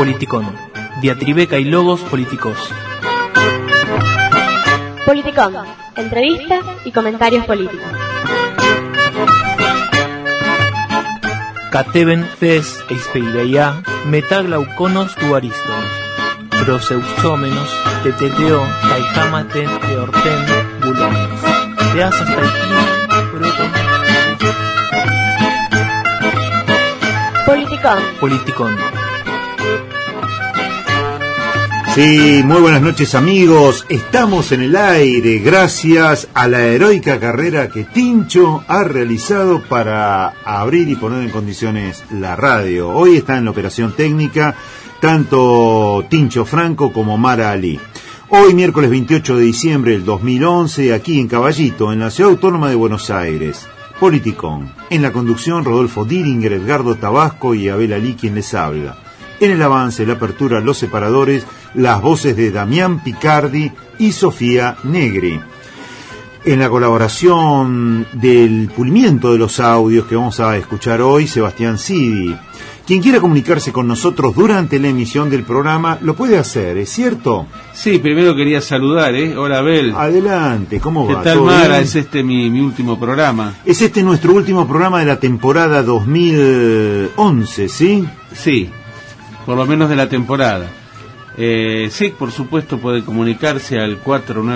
Politicón. Diatribeca y logos políticos. Politicón. Entrevistas y comentarios políticos. Cateben fes eispeireia metaglauconos tuariston. Proseuxómenos teteteo taijamaten eorten bulones. Teas hasta el Politicón. Sí, muy buenas noches amigos, estamos en el aire gracias a la heroica carrera que Tincho ha realizado para abrir y poner en condiciones la radio. Hoy está en la operación técnica tanto Tincho Franco como Mara Ali. Hoy miércoles 28 de diciembre del 2011, aquí en Caballito, en la Ciudad Autónoma de Buenos Aires. Politicón. En la conducción, Rodolfo Diringer, Edgardo Tabasco y Abel Ali, quien les habla. En el avance, la apertura, los separadores, las voces de Damián Picardi y Sofía Negri. En la colaboración del pulimiento de los audios que vamos a escuchar hoy, Sebastián Sidi. Quien quiera comunicarse con nosotros durante la emisión del programa, lo puede hacer, ¿es cierto? Sí, primero quería saludar, Hola, Abel. Adelante, ¿cómo va? ¿Qué tal, Mara? ¿Es mi último programa? Es nuestro último programa de la temporada 2011, ¿sí? Sí, por lo menos de la temporada. Sí, por supuesto, puede comunicarse al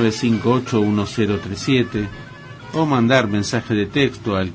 49581037 o mandar mensaje de texto al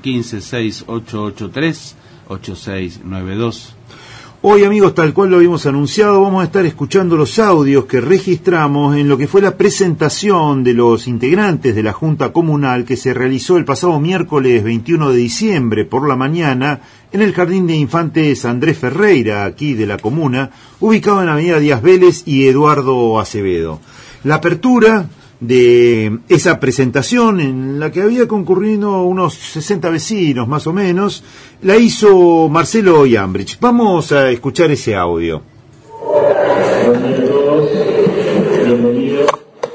156883-8692. Hoy, amigos, tal cual lo habíamos anunciado, vamos a estar escuchando los audios que registramos en lo que fue la presentación de los integrantes de la Junta Comunal que se realizó el pasado miércoles 21 de diciembre por la mañana en el Jardín de Infantes Andrés Ferreira, aquí de la comuna, ubicado en la avenida Díaz Vélez y Eduardo Acevedo. La apertura de esa presentación, en la que había concurrido unos 60 vecinos más o menos, la hizo Marcelo Iambrich. Vamos a escuchar ese audio. Buenos días a todos, bienvenidos.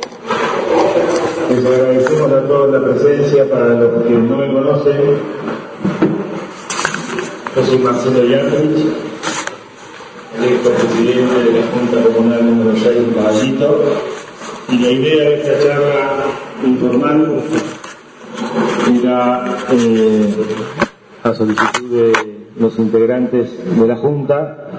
Les agradecemos a todos la presencia. Para los que no me conocen, yo soy Marcelo Iambrich, electo presidente de la Junta Comunal número 6 de Caballito. Y la idea de esta charla informal era, a solicitud de los integrantes de la Junta,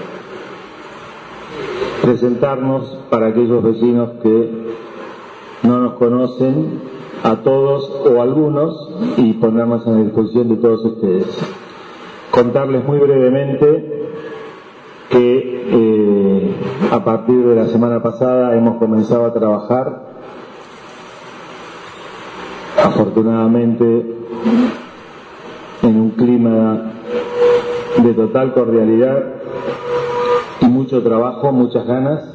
presentarnos para aquellos vecinos que no nos conocen, a todos o a algunos, y ponernos a la disposición de todos ustedes. Contarles muy brevemente que a partir de la semana pasada hemos comenzado a trabajar, afortunadamente en un clima de total cordialidad y mucho trabajo, muchas ganas.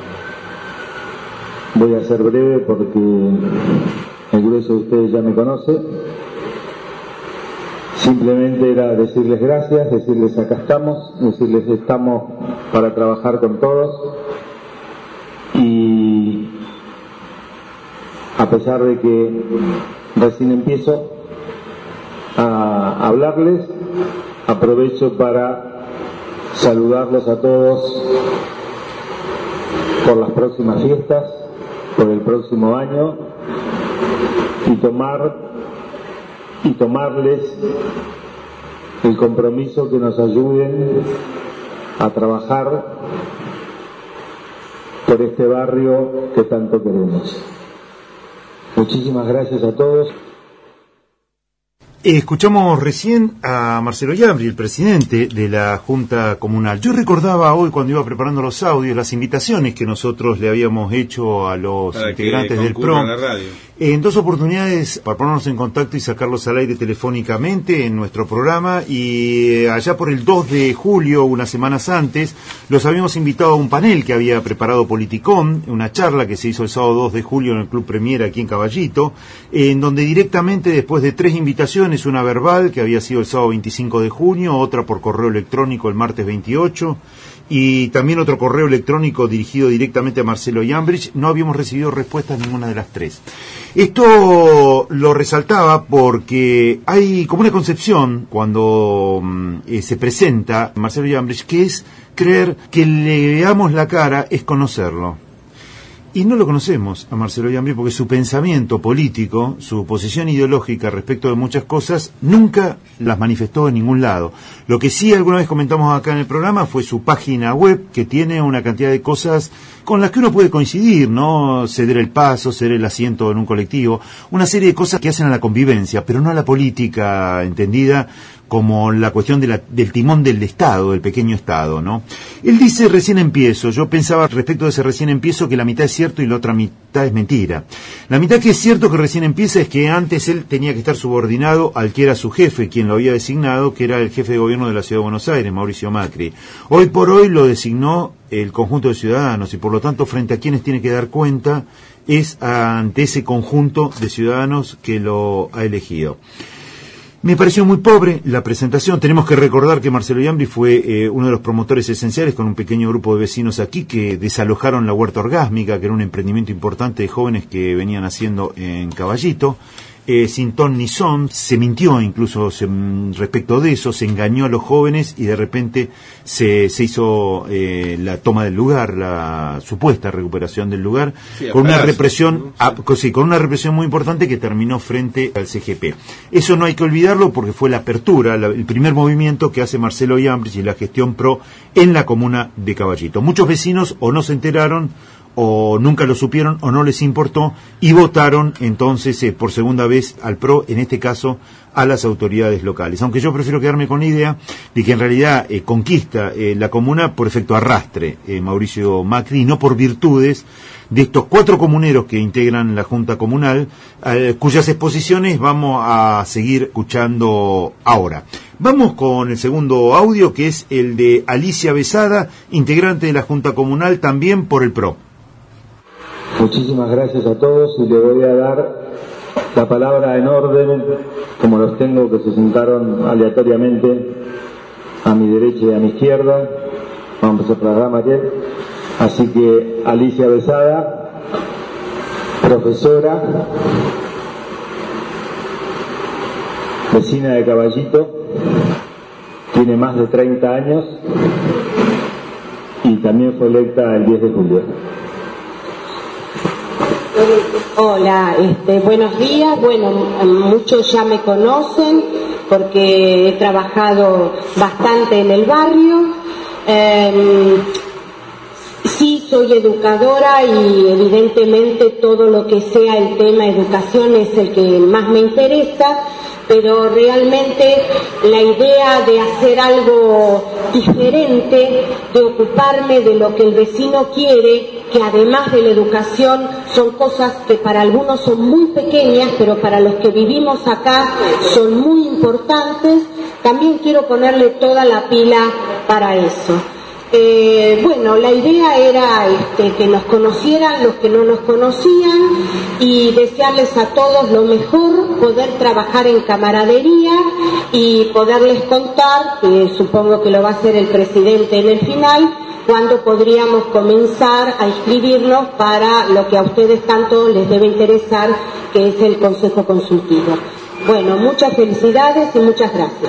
Voy a ser breve porque el grueso de ustedes ya me conoce. Simplemente era decirles gracias, decirles acá estamos, decirles estamos para trabajar con todos, y a pesar de que recién empiezo a hablarles, aprovecho para saludarlos a todos por las próximas fiestas, por el próximo año, y tomarles el compromiso que nos ayuden a trabajar por este barrio que tanto queremos. Muchísimas gracias a todos. Escuchamos recién a Marcelo Iambrich, el presidente de la Junta Comunal. Yo recordaba hoy, cuando iba preparando los audios, las invitaciones que nosotros le habíamos hecho a los integrantes del PROM en dos oportunidades para ponernos en contacto y sacarlos al aire telefónicamente en nuestro programa, y allá por el 2 de julio, unas semanas antes, los habíamos invitado a un panel que había preparado Politicón, una charla que se hizo el sábado 2 de julio en el Club Premier aquí en Caballito, en donde directamente, después de 3 invitaciones, una verbal que había sido el sábado 25 de junio, otra por correo electrónico el martes 28, y también otro correo electrónico dirigido directamente a Marcelo Iambrich, no habíamos recibido respuesta a ninguna de las 3. Esto lo resaltaba porque hay como una concepción cuando se presenta Marcelo Jambres, que es creer que le veamos la cara es conocerlo. Y no lo conocemos a Marcelo Jambres porque su pensamiento político, su posición ideológica respecto de muchas cosas, nunca las manifestó en ningún lado. Lo que sí alguna vez comentamos acá en el programa fue su página web, que tiene una cantidad de cosas con las que uno puede coincidir, ¿no? Ceder el paso, ceder el asiento en un colectivo, una serie de cosas que hacen a la convivencia, pero no a la política entendida como la cuestión del timón del Estado, del pequeño Estado, ¿no? Él dice, recién empiezo. Yo pensaba respecto de ese recién empiezo que la mitad es cierto y la otra mitad es mentira. La mitad que es cierto que recién empieza es que antes él tenía que estar subordinado al que era su jefe, quien lo había designado, que era el jefe de gobierno de la Ciudad de Buenos Aires, Mauricio Macri. Hoy por hoy lo designó el conjunto de ciudadanos y por lo tanto frente a quienes tiene que dar cuenta es ante ese conjunto de ciudadanos que lo ha elegido. Me pareció muy pobre la presentación. Tenemos que recordar que Marcelo Jambres fue uno de los promotores esenciales con un pequeño grupo de vecinos aquí que desalojaron la huerta orgásmica, que era un emprendimiento importante de jóvenes que venían haciendo en Caballito. Sin ton ni son, se mintió incluso respecto de eso, se engañó a los jóvenes y de repente se hizo la toma del lugar, la supuesta recuperación del lugar, sí, con una represión, ¿no? Sí, con una represión muy importante que terminó frente al CGP. Eso no hay que olvidarlo porque fue la apertura, el primer movimiento que hace Marcelo Jambres y la gestión PRO en la comuna de Caballito. Muchos vecinos o no se enteraron o nunca lo supieron o no les importó y votaron entonces por segunda vez al PRO, en este caso a las autoridades locales. Aunque yo prefiero quedarme con la idea de que en realidad conquista la comuna por efecto arrastre Mauricio Macri, y no por virtudes de estos 4 comuneros que integran la Junta Comunal, cuyas exposiciones vamos a seguir escuchando ahora. Vamos con el segundo audio, que es el de Alicia Besada, integrante de la Junta Comunal, también por el PRO. Muchísimas gracias a todos y le voy a dar la palabra en orden, como los tengo, que se sentaron aleatoriamente a mi derecha y a mi izquierda. Vamos a empezar el programa aquí. Así que Alicia Besada, profesora, vecina de Caballito, tiene más de 30 años y también fue electa el 10 de julio. Hola, buenos días. Bueno, muchos ya me conocen porque he trabajado bastante en el barrio. Sí, soy educadora y evidentemente todo lo que sea el tema educación es el que más me interesa, pero realmente la idea de hacer algo diferente, de ocuparme de lo que el vecino quiere, que además de la educación son cosas que para algunos son muy pequeñas, pero para los que vivimos acá son muy importantes, también quiero ponerle toda la pila para eso. Bueno, la idea era que nos conocieran los que no nos conocían y desearles a todos lo mejor, poder trabajar en camaradería y poderles contar, que supongo que lo va a hacer el presidente en el final, cuándo podríamos comenzar a inscribirnos para lo que a ustedes tanto les debe interesar, que es el Consejo Consultivo. Bueno, muchas felicidades y muchas gracias.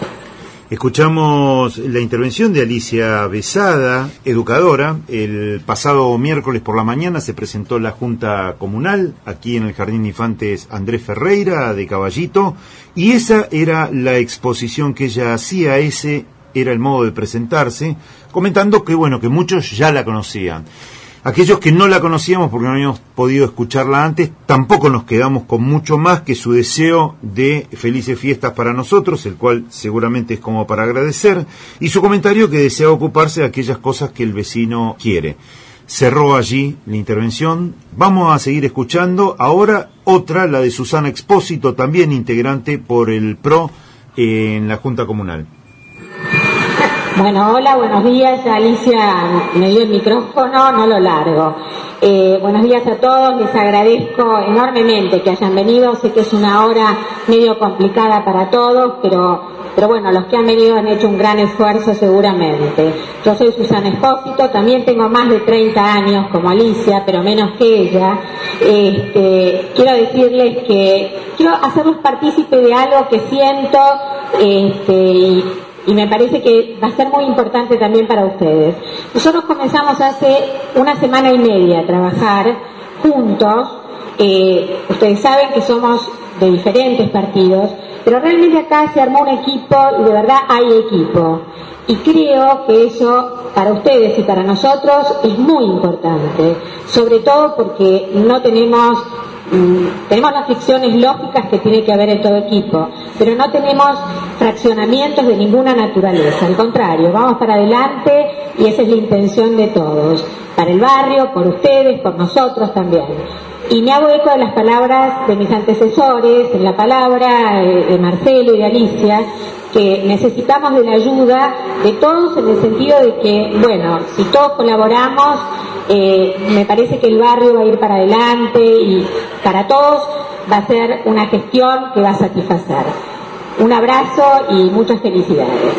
Escuchamos la intervención de Alicia Besada, educadora. El pasado miércoles por la mañana se presentó la Junta Comunal aquí en el Jardín de Infantes Andrés Ferreira de Caballito, y esa era la exposición que ella hacía, ese era el modo de presentarse, comentando que bueno, que muchos ya la conocían. Aquellos que no la conocíamos porque no habíamos podido escucharla antes, tampoco nos quedamos con mucho más que su deseo de felices fiestas para nosotros, el cual seguramente es como para agradecer, y su comentario que desea ocuparse de aquellas cosas que el vecino quiere. Cerró allí la intervención. Vamos a seguir escuchando ahora otra, la de Susana Expósito, también integrante por el PRO en la Junta Comunal. Bueno, hola, buenos días. Alicia me dio el micrófono, no lo largo. Buenos días a todos, les agradezco enormemente que hayan venido. Sé que es una hora medio complicada para todos, pero bueno, los que han venido han hecho un gran esfuerzo seguramente. Yo soy Susana Expósito, también tengo más de 30 años como Alicia, pero menos que ella. quiero decirles que quiero hacerlos partícipes de algo que siento y me parece que va a ser muy importante también para ustedes. Nosotros comenzamos hace 1 semana y media a trabajar juntos. Ustedes saben que somos de diferentes partidos, pero realmente acá se armó un equipo y de verdad hay equipo. Y creo que eso para ustedes y para nosotros es muy importante, sobre todo porque no tenemos las fricciones lógicas que tiene que haber en todo equipo, pero no tenemos fraccionamientos de ninguna naturaleza, al contrario, vamos para adelante y esa es la intención de todos, para el barrio, por ustedes, por nosotros también. Y me hago eco de las palabras de mis antecesores, en la palabra de Marcelo y de Alicia, que necesitamos de la ayuda de todos en el sentido de que, bueno, si todos colaboramos, me parece que el barrio va a ir para adelante y para todos va a ser una gestión que va a satisfacer. Un abrazo y muchas felicidades.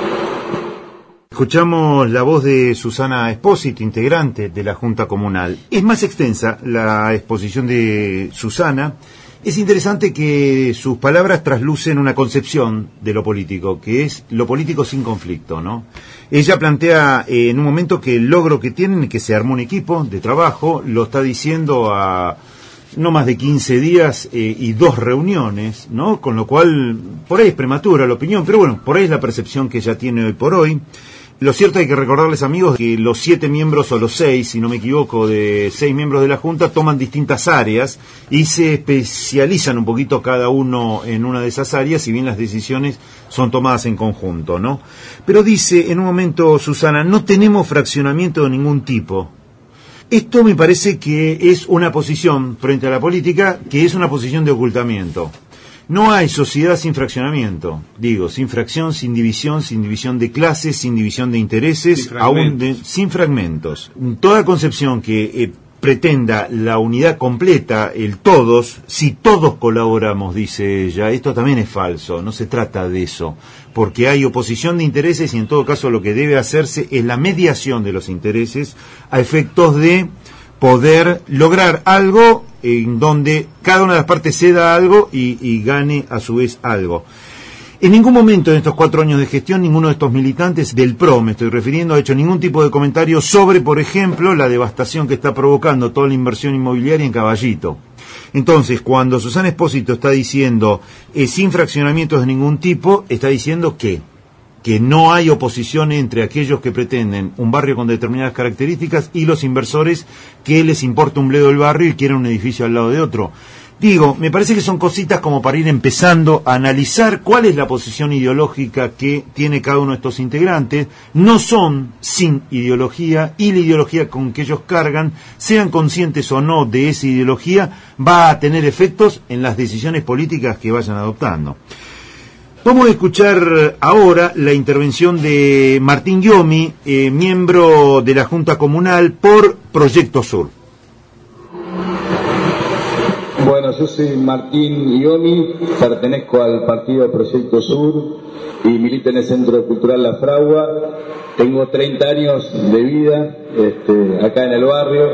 Escuchamos la voz de Susana Espósito, integrante de la Junta Comunal. Es más extensa la exposición de Susana. Es interesante que sus palabras traslucen una concepción de lo político, que es lo político sin conflicto, ¿no? Ella plantea en un momento que el logro que tienen, que se armó un equipo de trabajo, lo está diciendo a no más de 15 días y 2 reuniones, ¿no? Con lo cual, por ahí es prematura la opinión, pero bueno, por ahí es la percepción que ella tiene hoy por hoy. Lo cierto hay que recordarles, amigos, que los 7 miembros, o los 6, si no me equivoco, de 6 miembros de la Junta toman distintas áreas y se especializan un poquito cada uno en una de esas áreas, si bien las decisiones son tomadas en conjunto, ¿no? Pero dice en un momento Susana, no tenemos fraccionamiento de ningún tipo. Esto me parece que es una posición frente a la política, que es una posición de ocultamiento. No hay sociedad sin fraccionamiento, digo, sin fracción, sin división de clases, sin división de intereses, sin fragmentos. Toda concepción que pretenda la unidad completa, el todos, si todos colaboramos, dice ella, esto también es falso, no se trata de eso, porque hay oposición de intereses y en todo caso lo que debe hacerse es la mediación de los intereses a efectos de poder lograr algo en donde cada una de las partes ceda algo y gane a su vez algo. En ningún momento en estos 4 años de gestión, ninguno de estos militantes del PRO, me estoy refiriendo, ha hecho ningún tipo de comentario sobre, por ejemplo, la devastación que está provocando toda la inversión inmobiliaria en Caballito. Entonces, cuando Susana Espósito está diciendo sin fraccionamientos de ningún tipo, está diciendo que no hay oposición entre aquellos que pretenden un barrio con determinadas características y los inversores que les importa un bledo el barrio y quieren un edificio al lado de otro. Digo, me parece que son cositas como para ir empezando a analizar cuál es la posición ideológica que tiene cada uno de estos integrantes. No son sin ideología y la ideología con que ellos cargan, sean conscientes o no de esa ideología, va a tener efectos en las decisiones políticas que vayan adoptando. Vamos a escuchar ahora la intervención de Martín Iomi, miembro de la Junta Comunal por Proyecto Sur. Bueno, yo soy Martín Iomi, pertenezco al partido Proyecto Sur y milito en el Centro Cultural La Fragua. Tengo 30 años de vida acá en el barrio.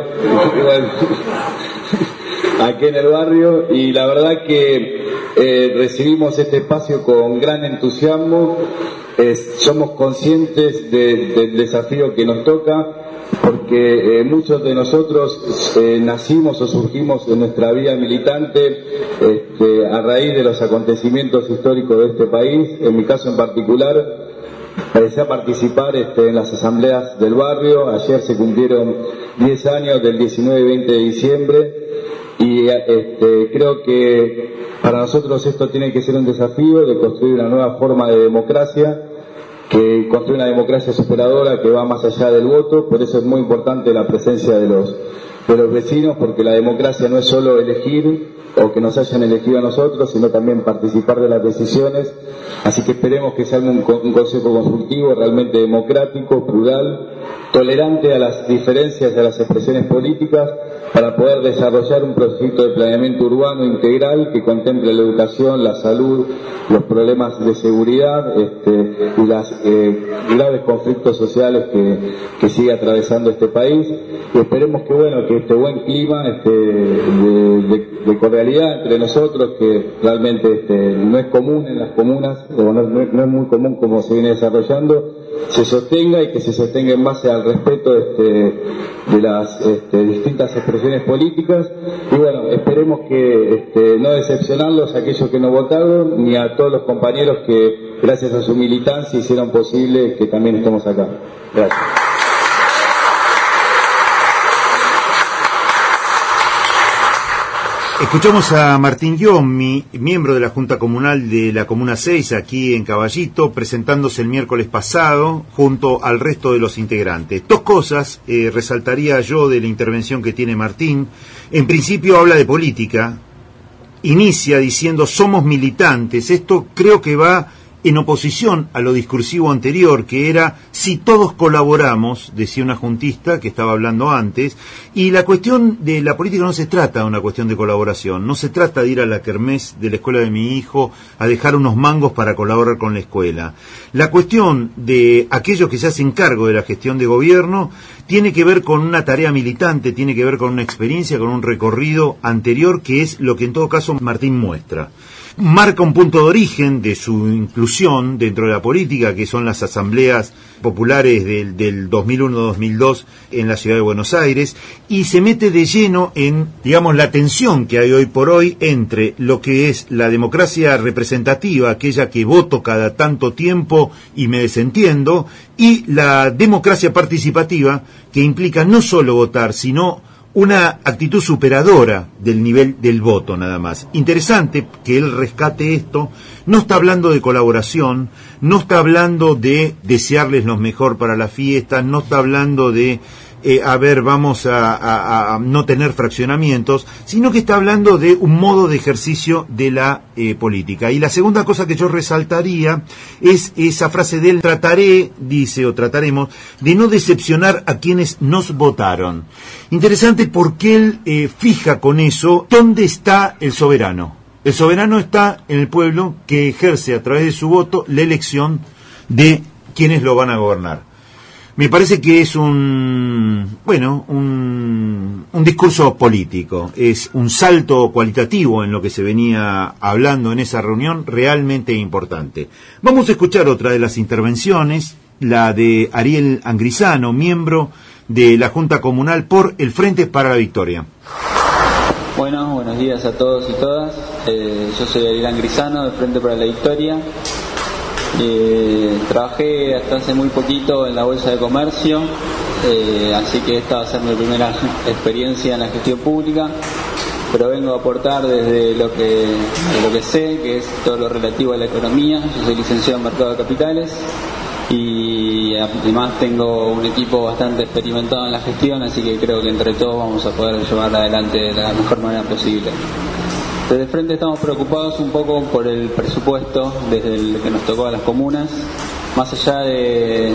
Aquí en el barrio, y la verdad que recibimos este espacio con gran entusiasmo. Somos conscientes del desafío que nos toca, porque muchos de nosotros nacimos o surgimos en nuestra vida militante a raíz de los acontecimientos históricos de este país. En mi caso en particular, empecé a participar en las asambleas del barrio. Ayer se cumplieron 10 años del 19 y 20 de diciembre. Y creo que para nosotros esto tiene que ser un desafío de construir una nueva forma de democracia, que construye una democracia superadora que va más allá del voto. Por eso es muy importante la presencia de los vecinos, porque la democracia no es solo elegir o que nos hayan elegido a nosotros, sino también participar de las decisiones. Así que esperemos que sea un consejo consultivo realmente democrático, plural, tolerante a las diferencias, a las expresiones políticas, para poder desarrollar un proyecto de planeamiento urbano integral que contemple la educación, la salud, los problemas de seguridad y los graves conflictos sociales que sigue atravesando este país. Y esperemos que este buen clima de cordialidad entre nosotros, que realmente no es común en las comunas, o no es muy común como se viene desarrollando, se sostenga, y que se sostenga en base al respeto de las distintas expresiones políticas. Y bueno, esperemos que no decepcionarlos a aquellos que no votaron, ni a todos los compañeros que gracias a su militancia hicieron posible que también estemos acá. Gracias. Escuchamos a Martín Ghiommi, miembro de la Junta Comunal de la Comuna 6, aquí en Caballito, presentándose el miércoles pasado junto al resto de los integrantes. Dos cosas resaltaría yo de la intervención que tiene Martín. En principio habla de política, inicia diciendo somos militantes. Esto creo que va en oposición a lo discursivo anterior, que era si todos colaboramos, decía una juntista que estaba hablando antes, y la cuestión de la política no se trata de una cuestión de colaboración, no se trata de ir a la kermés de la escuela de mi hijo a dejar unos mangos para colaborar con la escuela. La cuestión de aquellos que se hacen cargo de la gestión de gobierno tiene que ver con una tarea militante, tiene que ver con una experiencia, con un recorrido anterior, que es lo que en todo caso Martín muestra. Marca un punto de origen de su inclusión dentro de la política, que son las asambleas populares del 2001-2002 en la ciudad de Buenos Aires, y se mete de lleno en, digamos, la tensión que hay hoy por hoy entre lo que es la democracia representativa, aquella que voto cada tanto tiempo y me desentiendo, y la democracia participativa, que implica no solo votar, sino una actitud superadora del nivel del voto nada más. Interesante que él rescate esto. No está hablando de colaboración, no está hablando de desearles lo mejor para la fiesta, no está hablando de vamos a no tener fraccionamientos, sino que está hablando de un modo de ejercicio de la política. Y la segunda cosa que yo resaltaría es esa frase de él: trataré, dice, o trataremos, de no decepcionar a quienes nos votaron. Interesante porque él fija con eso dónde está el soberano. El soberano está en el pueblo, que ejerce a través de su voto la elección de quienes lo van a gobernar. Me parece que es un discurso político, es un salto cualitativo en lo que se venía hablando en esa reunión, realmente importante. Vamos a escuchar otra de las intervenciones, la de Ariel Angrisano, miembro de la Junta Comunal por el Frente para la Victoria. Bueno, buenos días a todos y todas. Yo soy Ariel Angrisano, del Frente para la Victoria. Trabajé hasta hace muy poquito en la Bolsa de Comercio, así que esta va a ser mi primera experiencia en la gestión pública, pero vengo a aportar desde lo que sé, que es todo lo relativo a la economía. Yo soy licenciado en Mercado de Capitales y además tengo un equipo bastante experimentado en la gestión, así que creo que entre todos vamos a poder llevarla adelante de la mejor manera posible. Desde el Frente estamos preocupados un poco por el presupuesto desde el que nos tocó a las comunas, más allá del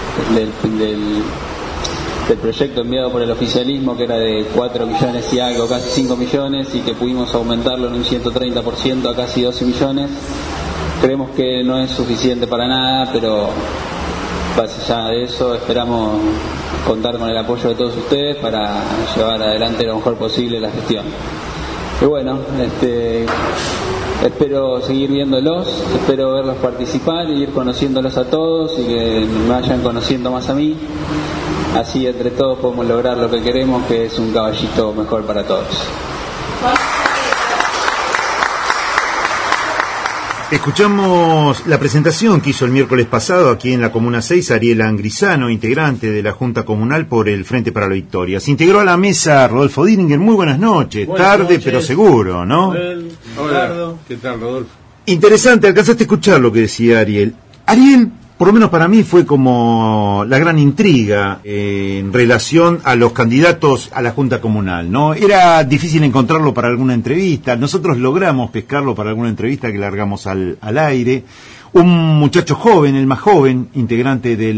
proyecto enviado por el oficialismo, que era de 4 millones y algo, casi 5 millones, y que pudimos aumentarlo en un 130% a casi 12 millones. Creemos que no es suficiente para nada, pero más allá de eso esperamos contar con el apoyo de todos ustedes para llevar adelante lo mejor posible la gestión. Y bueno, espero seguir viéndolos, espero verlos participar y ir conociéndolos a todos y que me vayan conociendo más a mí. Así entre todos podemos lograr lo que queremos, que es un Caballito mejor para todos. Escuchamos la presentación que hizo el miércoles pasado aquí en la Comuna 6 Ariel Angrisano, integrante de la Junta Comunal por el Frente para la Victoria. Se integró a la mesa Rodolfo Diringer. Muy buenas noches. Tarde noches, pero seguro, ¿no? Hola, ¿qué tal, Rodolfo? Interesante, alcanzaste a escuchar lo que decía Ariel. Ariel, por lo menos para mí, fue como la gran intriga en relación a los candidatos a la Junta Comunal, ¿no? Era difícil encontrarlo para alguna entrevista. Nosotros logramos pescarlo para alguna entrevista que largamos al aire. un muchacho joven, el más joven integrante de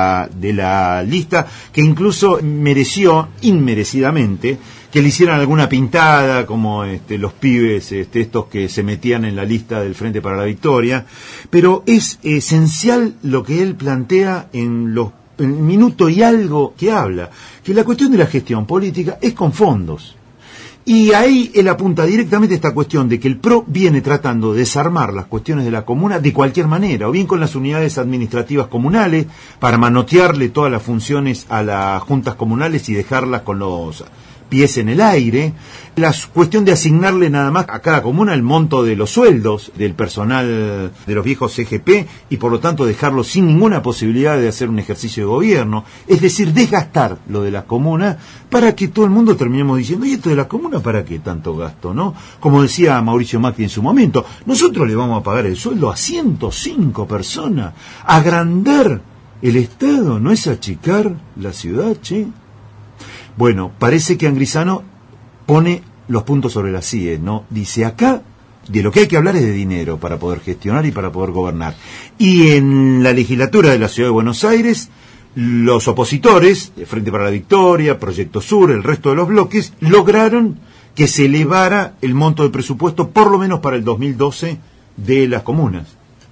la lista, que incluso mereció, inmerecidamente, que le hicieran alguna pintada, como los pibes estos que se metían en la lista del Frente para la Victoria, pero es esencial lo que él plantea en el minuto y algo que habla, que la cuestión de la gestión política es con fondos. Y ahí él apunta directamente a esta cuestión de que el PRO viene tratando de desarmar las cuestiones de la comuna de cualquier manera, o bien con las unidades administrativas comunales, para manotearle todas las funciones a las juntas comunales y dejarlas con los pies en el aire, la cuestión de asignarle nada más a cada comuna el monto de los sueldos del personal de los viejos CGP y por lo tanto dejarlo sin ninguna posibilidad de hacer un ejercicio de gobierno, es decir, desgastar lo de la comuna para que todo el mundo terminemos diciendo, ¿y esto de la comuna para qué tanto gasto, no? Como decía Mauricio Macri en su momento, nosotros le vamos a pagar el sueldo a 105 personas, agrandar el Estado, ¿no es achicar la ciudad, che? Bueno, parece que Angrisano pone los puntos sobre las IES, ¿no? Dice, acá de lo que hay que hablar es de dinero para poder gestionar y para poder gobernar. Y en la legislatura de la Ciudad de Buenos Aires, los opositores, Frente para la Victoria, Proyecto Sur, el resto de los bloques, lograron que se elevara el monto de presupuesto, por lo menos para el 2012, de las comunas.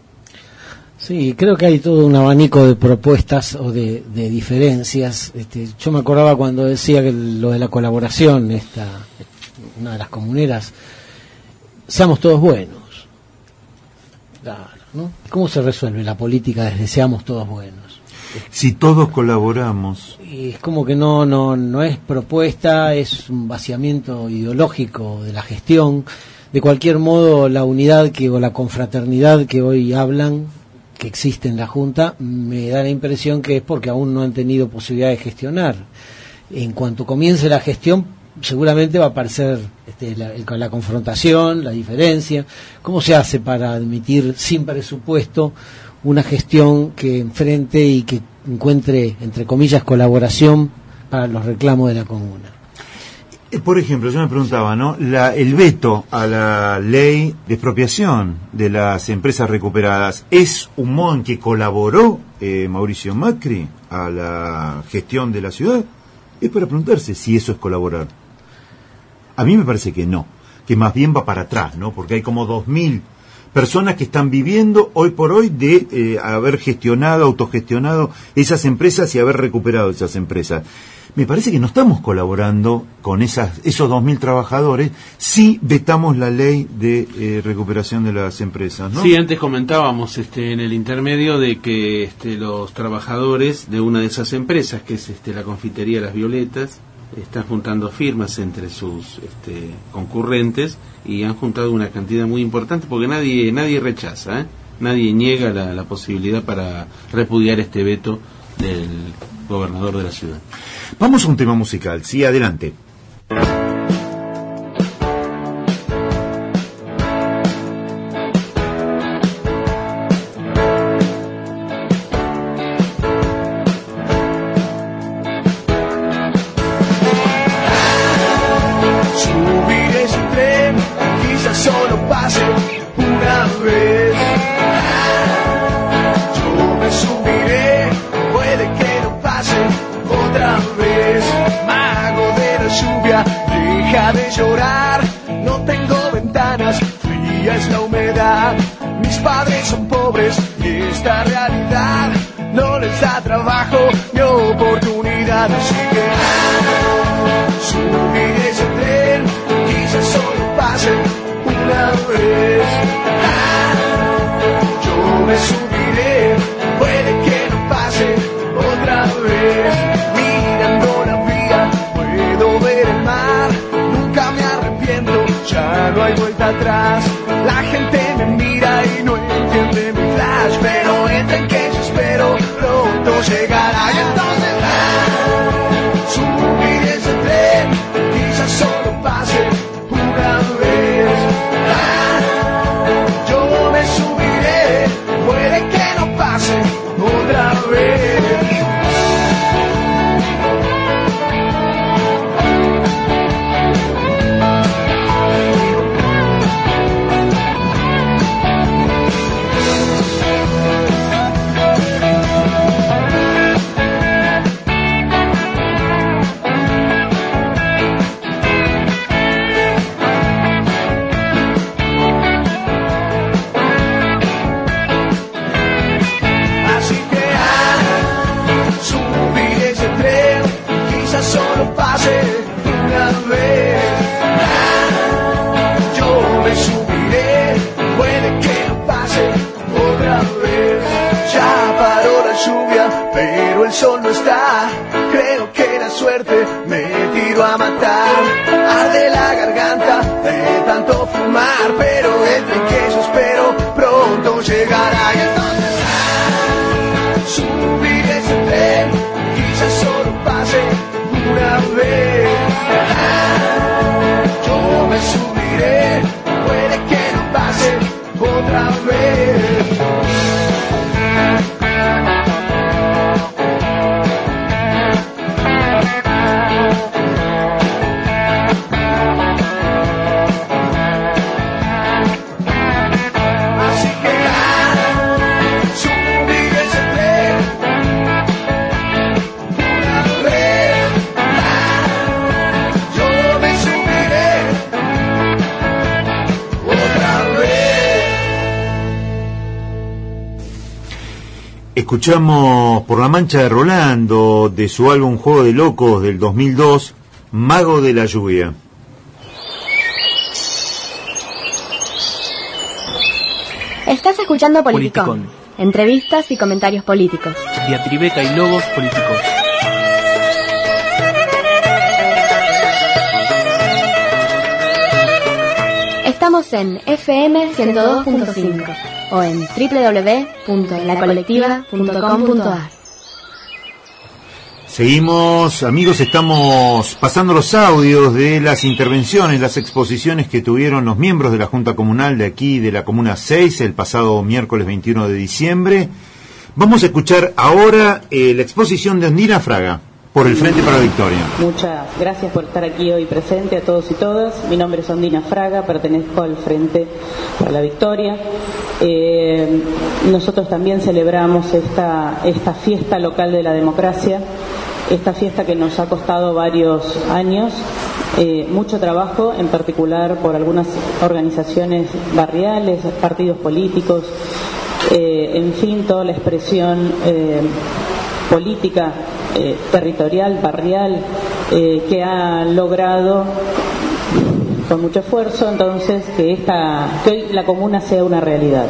Sí, creo que hay todo un abanico de propuestas o de diferencias. Yo me acordaba cuando decía que lo de la colaboración, una de las comuneras, seamos todos buenos. Claro, ¿no? ¿Cómo se resuelve la política desde seamos todos buenos? Si todos colaboramos. Y es como que no es propuesta, es un vaciamiento ideológico de la gestión. De cualquier modo, la unidad o la confraternidad que hoy hablan, que existe en la Junta, me da la impresión que es porque aún no han tenido posibilidad de gestionar. En cuanto comience la gestión, seguramente va a aparecer la confrontación, la diferencia. ¿Cómo se hace para admitir sin presupuesto una gestión que enfrente y que encuentre, entre comillas, colaboración para los reclamos de la comuna? Por ejemplo, yo me preguntaba, ¿no? El veto a la ley de expropiación de las empresas recuperadas, ¿es un modo en que colaboró Mauricio Macri a la gestión de la ciudad? Es para preguntarse si eso es colaborar. A mí me parece que no, que más bien va para atrás, ¿no? Porque hay como 2.000 personas que están viviendo hoy por hoy de haber gestionado, autogestionado esas empresas y haber recuperado esas empresas. Me parece que no estamos colaborando con esos 2.000 trabajadores si vetamos la ley de recuperación de las empresas, ¿no? Sí, antes comentábamos en el intermedio de que los trabajadores de una de esas empresas, que es la confitería Las Violetas, están juntando firmas entre sus concurrentes y han juntado una cantidad muy importante porque nadie rechaza, nadie niega la posibilidad para repudiar este veto del gobernador de la ciudad. Vamos a un tema musical, sí, adelante. Subiré ese tren, quizás solo pase una vez. Yo me subiré, puede que no pase otra vez. Mago de la lluvia, deja de llorar. No tengo ventanas, fría es la humedad. Mis padres son pobres y esta realidad no les da trabajo ni oportunidad. Así que subiré ese tren, quizás solo pase una vez. Yo me subiré, puede que no pase otra vez. Mirando la vía, puedo ver el mar. Nunca me arrepiento, ya no hay vuelta atrás. La gente me mira y no entiende mi flash, pero entren que yo espero, pronto llegará. Y entonces pero el sol no está. Creo que la suerte me tiró a matar. Arde la garganta de tanto fumar, pero el tren que yo espero pronto llegará. Y entonces subir ese tren, quizás solo pase una vez. Yo me subiré, puede que no pase otra vez. Así que subir ese tren una vez. Yo me subiré otra vez. Escuchamos Por la Mancha de Rolando, de su álbum Juego de Locos del 2002, Mago de la Lluvia. Estás escuchando Politicón. Politicón. Entrevistas y comentarios políticos. Diatribeca y logos políticos. Estamos en FM 102.5 o en www.lacolectiva.com.ar. Seguimos, amigos, estamos pasando los audios de las intervenciones, las exposiciones que tuvieron los miembros de la Junta Comunal de aquí, de la Comuna 6, el pasado miércoles 21 de diciembre. Vamos a escuchar ahora la exposición de Ondina Fraga, por el Frente para la Victoria. Muchas gracias por estar aquí hoy presente a todos y todas. Mi nombre es Ondina Fraga, pertenezco al Frente para la Victoria. Nosotros también celebramos esta fiesta local de la democracia, esta fiesta que nos ha costado varios años, mucho trabajo, en particular por algunas organizaciones barriales, partidos políticos, en fin, toda la expresión política, territorial, barrial, que ha logrado con mucho esfuerzo entonces que hoy la comuna sea una realidad.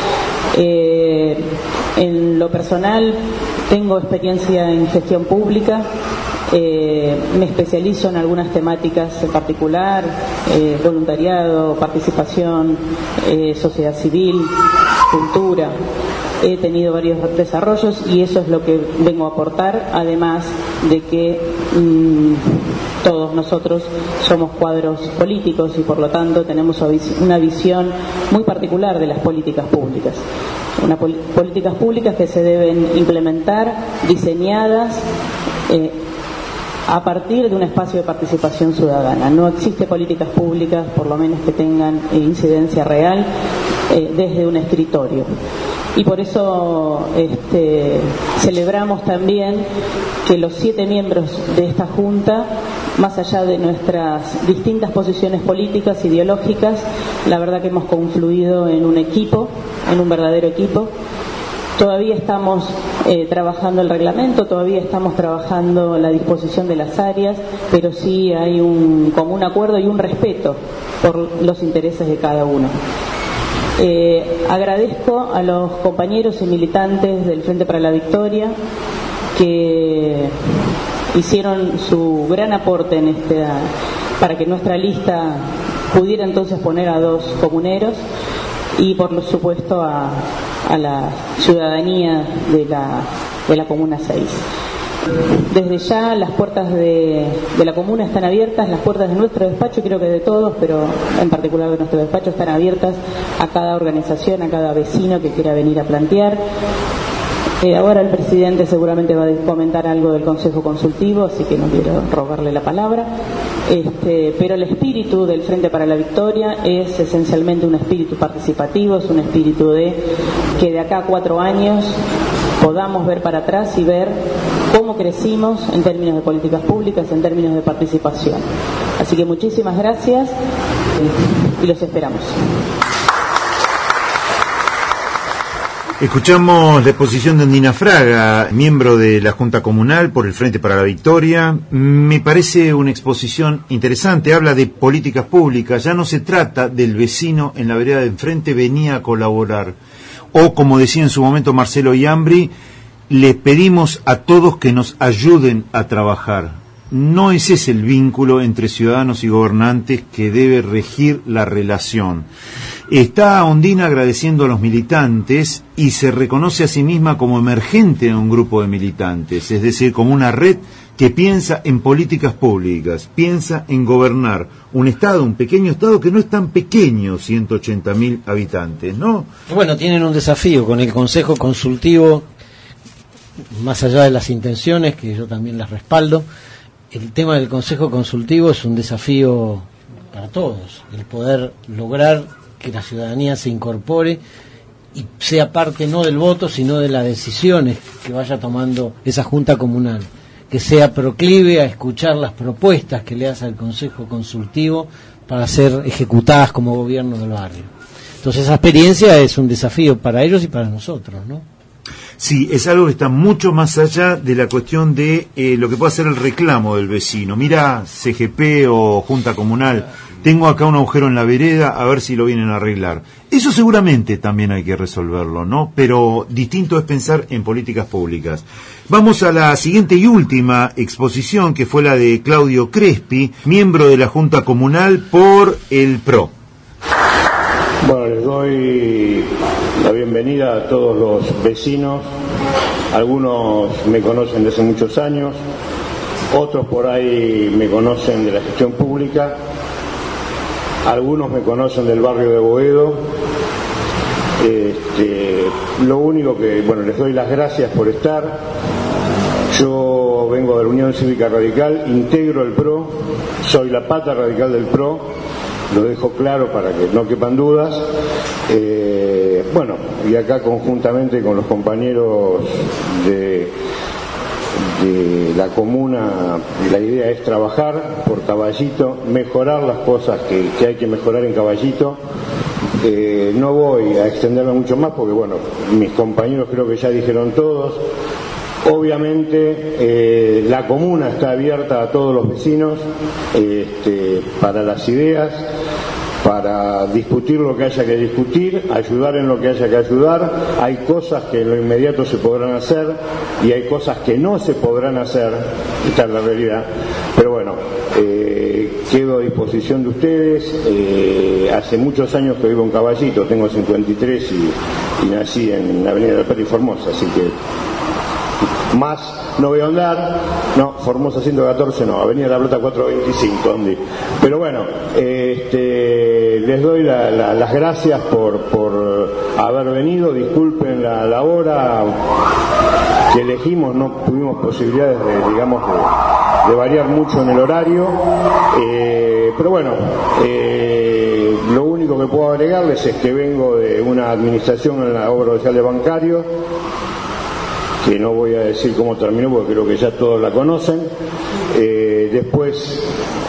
En lo personal tengo experiencia en gestión pública, me especializo en algunas temáticas en particular, voluntariado, participación, sociedad civil, cultura. He tenido varios desarrollos y eso es lo que vengo a aportar, además de que todos nosotros somos cuadros políticos y por lo tanto tenemos una visión muy particular de las políticas públicas. Políticas públicas que se deben implementar, diseñadas a partir de un espacio de participación ciudadana. No existe políticas públicas, por lo menos que tengan incidencia real, desde un escritorio. Y por eso celebramos también que los 7 miembros de esta Junta, más allá de nuestras distintas posiciones políticas, ideológicas, la verdad que hemos confluido en un equipo, en un verdadero equipo. Todavía estamos trabajando el reglamento, todavía estamos trabajando la disposición de las áreas, pero sí hay un común acuerdo y un respeto por los intereses de cada uno. Agradezco a los compañeros y militantes del Frente para la Victoria que hicieron su gran aporte para que nuestra lista pudiera entonces poner a 2 comuneros y por supuesto a la ciudadanía de la Comuna 6. Desde ya las puertas de la comuna están abiertas, las puertas de nuestro despacho, creo que de todos, pero en particular de nuestro despacho, están abiertas a cada organización, a cada vecino que quiera venir a plantear. Ahora el presidente seguramente va a comentar algo del Consejo Consultivo, así que no quiero robarle la palabra. Pero el espíritu del Frente para la Victoria es esencialmente un espíritu participativo, es un espíritu de que de acá a 4 años podamos ver para atrás y ver cómo crecimos en términos de políticas públicas, en términos de participación. Así que muchísimas gracias y los esperamos. Escuchamos la exposición de Ondina Fraga, miembro de la Junta Comunal por el Frente para la Victoria. Me parece una exposición interesante, habla de políticas públicas, ya no se trata del vecino en la vereda de enfrente venía a colaborar, o como decía en su momento Marcelo Iambri, les pedimos a todos que nos ayuden a trabajar. No es ese el vínculo entre ciudadanos y gobernantes que debe regir la relación. Está Ondina agradeciendo a los militantes y se reconoce a sí misma como emergente en un grupo de militantes, es decir, como una red que piensa en políticas públicas, piensa en gobernar un Estado, un pequeño Estado que no es tan pequeño, 180.000 habitantes, ¿no? Bueno, tienen un desafío con el Consejo Consultivo, más allá de las intenciones, que yo también las respaldo. El tema del Consejo Consultivo es un desafío para todos, el poder lograr que la ciudadanía se incorpore y sea parte no del voto, sino de las decisiones que vaya tomando esa Junta Comunal, que sea proclive a escuchar las propuestas que le hace al Consejo Consultivo para ser ejecutadas como gobierno del barrio. Entonces esa experiencia es un desafío para ellos y para nosotros, ¿no? Sí, es algo que está mucho más allá de la cuestión de lo que puede ser el reclamo del vecino. Mira, CGP o Junta Comunal, tengo acá un agujero en la vereda, a ver si lo vienen a arreglar. Eso seguramente también hay que resolverlo, ¿no? Pero distinto es pensar en políticas públicas. Vamos a la siguiente y última exposición, que fue la de Claudio Crespi, miembro de la Junta Comunal por el PRO. Bueno, les doy la bienvenida a todos los vecinos. Algunos me conocen desde hace muchos años, otros por ahí me conocen de la gestión pública, algunos me conocen del barrio de Boedo. Lo único que, bueno, les doy las gracias por estar. Yo vengo de la Unión Cívica Radical, integro el PRO, soy la pata radical del PRO, lo dejo claro para que no quepan dudas. Bueno, y acá conjuntamente con los compañeros de la comuna, la idea es trabajar por Caballito, mejorar las cosas que hay que mejorar en Caballito. No voy a extenderme mucho más porque, bueno, mis compañeros creo que ya dijeron todos. Obviamente la comuna está abierta a todos los vecinos para las ideas, para discutir lo que haya que discutir, ayudar en lo que haya que ayudar. Hay cosas que en lo inmediato se podrán hacer y hay cosas que no se podrán hacer, esta es la realidad. Pero bueno, quedo a disposición de ustedes. Hace muchos años que vivo en Caballito, tengo 53 y nací en la avenida del Perry Formosa, así que más no voy a andar. No, Formosa 114 no, avenida La Plata 425, ¿dónde? Pero bueno, les doy las gracias por haber venido. Disculpen la hora que elegimos, no tuvimos posibilidades de variar mucho en el horario, pero bueno, lo único que puedo agregarles es que vengo de una administración en la obra social de bancarios, que no voy a decir cómo terminó porque creo que ya todos la conocen. Después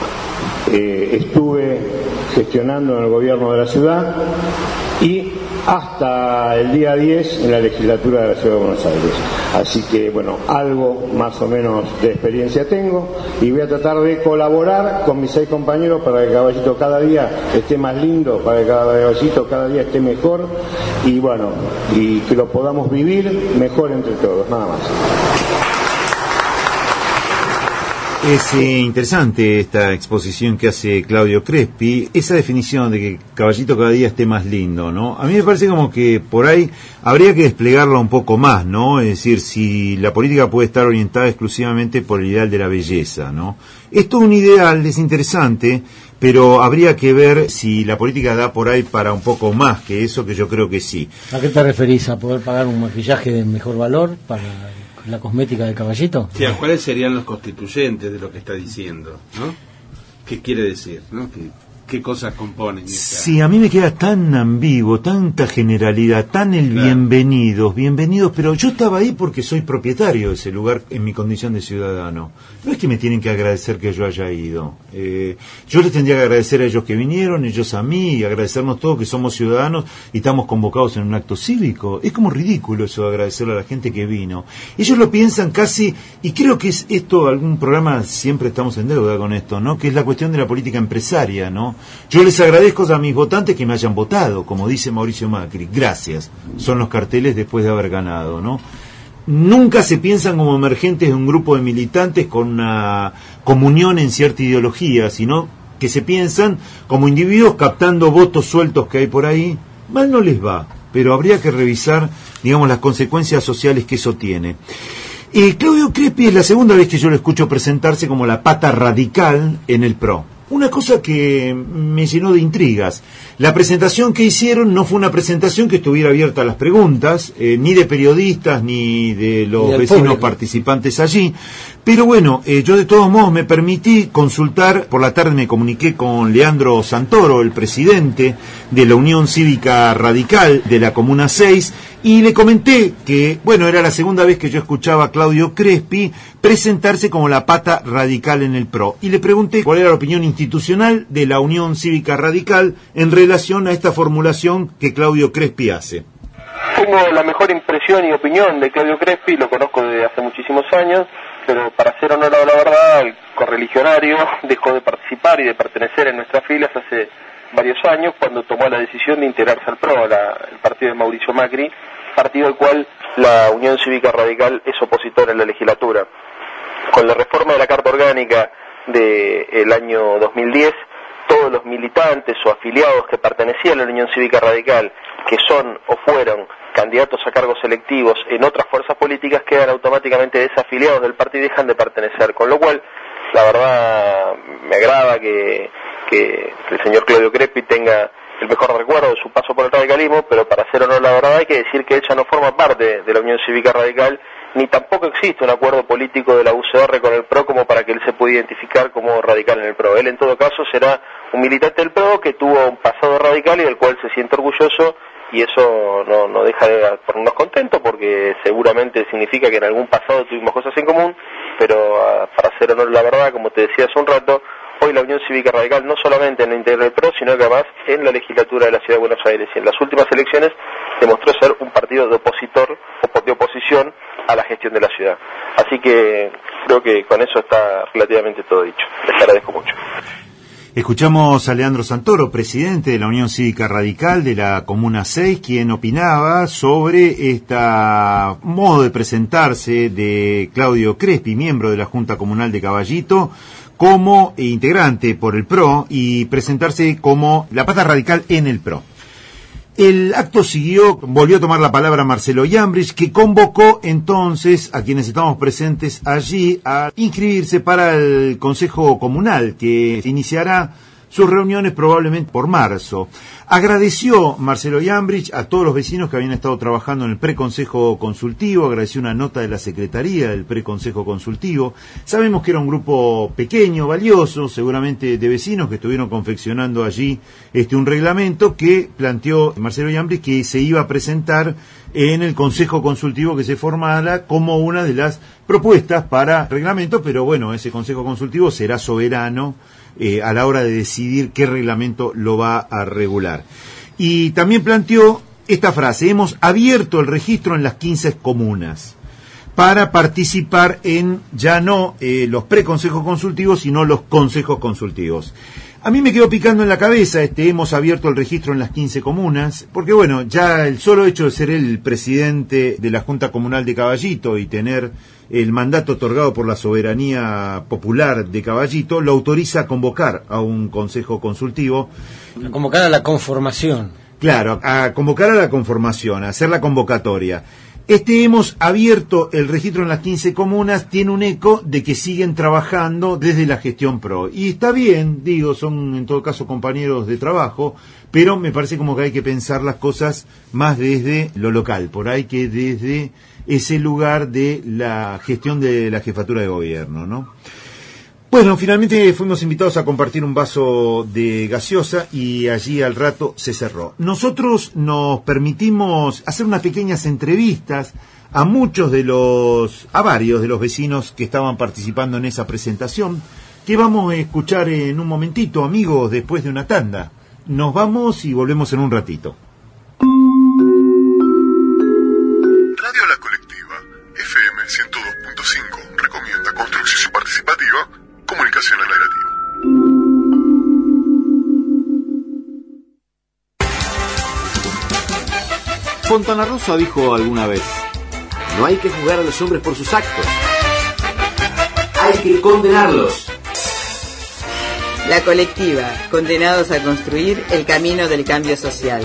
estuve gestionando en el gobierno de la ciudad y hasta el día 10 en la legislatura de la Ciudad de Buenos Aires. Así que, bueno, algo más o menos de experiencia tengo y voy a tratar de colaborar con mis 6 compañeros para que Caballito cada día esté más lindo, para que Caballito cada día esté mejor y, bueno, y que lo podamos vivir mejor entre todos, nada más. Es interesante esta exposición que hace Claudio Crespi, esa definición de que Caballito cada día esté más lindo, ¿no? A mí me parece como que por ahí habría que desplegarla un poco más, ¿no? Es decir, si la política puede estar orientada exclusivamente por el ideal de la belleza, ¿no? Esto es un ideal, es interesante, pero habría que ver si la política da por ahí para un poco más que eso, que yo creo que sí. ¿A qué te referís? ¿A poder pagar un maquillaje de mejor valor para la cosmética de Caballito? Sí, ¿cuáles serían los constituyentes de lo que está diciendo, ¿no? ¿Qué quiere decir, no? ¿Qué cosas componen? Sí, a mí me queda tan ambiguo, tanta generalidad, tan el bienvenidos, pero yo estaba ahí porque soy propietario de ese lugar en mi condición de ciudadano. No es que me tienen que agradecer que yo haya ido. Yo les tendría que agradecer a ellos que vinieron, ellos a mí, y agradecernos todos que somos ciudadanos y estamos convocados en un acto cívico. Es como ridículo eso de agradecerle a la gente que vino. Ellos lo piensan casi, y creo que es esto, algún programa siempre estamos en deuda con esto, ¿no? Que es la cuestión de la política empresaria, ¿no? Yo les agradezco a mis votantes que me hayan votado, como dice Mauricio Macri. Gracias. Son los carteles después de haber ganado, ¿no? nunca se piensan como emergentes de un grupo de militantes con una comunión en cierta ideología, sino que se piensan como individuos captando votos sueltos que hay por ahí. Mal no les va, pero habría que revisar, digamos, las consecuencias sociales que eso tiene. Claudio Crespi es la segunda vez que yo lo escucho presentarse como la pata radical en el PRO. Una cosa que me llenó de intrigas. La presentación que hicieron no fue una presentación que estuviera abierta a las preguntas, ni de periodistas, ni de los vecinos público participantes allí. Pero bueno, yo de todos modos me permití consultar, por la tarde me comuniqué con Leandro Santoro, el presidente de la Unión Cívica Radical de la Comuna 6, y le comenté que, bueno, era la segunda vez que yo escuchaba a Claudio Crespi presentarse como la pata radical en el PRO. Y le pregunté cuál era la opinión institucional de la Unión Cívica Radical en relación a esta formulación que Claudio Crespi hace. Tengo la mejor impresión y opinión de Claudio Crespi, lo conozco desde hace muchísimos años, pero para hacer honor a la verdad, el correligionario dejó de participar y de pertenecer en nuestras filas hace varios años, cuando tomó la decisión de integrarse al PRO, el partido de Mauricio Macri, partido al cual la Unión Cívica Radical es opositora en la legislatura. Con la reforma de la Carta Orgánica del año 2010, todos los militantes o afiliados que pertenecían a la Unión Cívica Radical, que son o fueron candidatos a cargos electivos en otras fuerzas políticas, quedan automáticamente desafiliados del partido y dejan de pertenecer, con lo cual la verdad me agrada que el señor Claudio Crespi tenga el mejor recuerdo de su paso por el radicalismo, pero para hacer honor a la verdad hay que decir que ella no forma parte de la Unión Cívica Radical, ni tampoco existe un acuerdo político de la UCR con el PRO como para que él se pueda identificar como radical en el PRO. Él en todo caso será un militante del PRO que tuvo un pasado radical y del cual se siente orgulloso, y eso no deja de ponernos contentos, porque seguramente significa que en algún pasado tuvimos cosas en común, pero para hacer honor a la verdad, como te decía hace un rato, hoy la Unión Cívica Radical no solamente en el interior del PRO, sino que además en la legislatura de la Ciudad de Buenos Aires y en las últimas elecciones demostró ser un partido de oposición a la gestión de la ciudad. Así que creo que con eso está relativamente todo dicho. Les agradezco mucho. Escuchamos a Leandro Santoro, presidente de la Unión Cívica Radical de la Comuna 6, quien opinaba sobre este modo de presentarse de Claudio Crespi, miembro de la Junta Comunal de Caballito, como integrante por el PRO y presentarse como la pata radical en el PRO. El acto siguió, volvió a tomar la palabra Marcelo Iambrich, que convocó entonces a quienes estábamos presentes allí a inscribirse para el Consejo Comunal, que iniciará sus reuniones probablemente por marzo. Agradeció Marcelo Iambrich a todos los vecinos que habían estado trabajando en el preconsejo consultivo, agradeció una nota de la Secretaría del preconsejo consultivo. Sabemos que era un grupo pequeño, valioso, seguramente de vecinos que estuvieron confeccionando allí un reglamento que planteó Marcelo Iambrich que se iba a presentar en el consejo consultivo que se formara como una de las propuestas para reglamento, pero bueno, ese consejo consultivo será soberano a la hora de decidir qué reglamento lo va a regular. Y también planteó esta frase: hemos abierto el registro en las 15 comunas para participar en ya no los preconsejos consultivos, sino los consejos consultivos. A mí me quedó picando en la cabeza hemos abierto el registro en las 15 comunas, porque bueno, ya el solo hecho de ser el presidente de la Junta Comunal de Caballito y tener el mandato otorgado por la soberanía popular de Caballito lo autoriza a convocar a un consejo consultivo. A convocar a la conformación. Claro, a convocar a la conformación, a hacer la convocatoria. Hemos abierto el registro en las 15 comunas, tiene un eco de que siguen trabajando desde la gestión PRO. Y está bien, digo, son en todo caso compañeros de trabajo, pero me parece como que hay que pensar las cosas más desde lo local, por ahí que desde ese lugar de la gestión de la jefatura de gobierno, ¿no? Bueno, finalmente fuimos invitados a compartir un vaso de gaseosa y allí al rato se cerró. Nosotros nos permitimos hacer unas pequeñas entrevistas a varios de los vecinos que estaban participando en esa presentación, que vamos a escuchar en un momentito, amigos, después de una tanda. Nos vamos y volvemos en un ratito. Radio La Colectiva, FM 102.5, recomienda construcción participativa, comunicación aleativa. Fontana Rosa dijo alguna vez: No hay que juzgar a los hombres por sus actos. Hay que condenarlos. La colectiva, condenados a construir el camino del cambio social.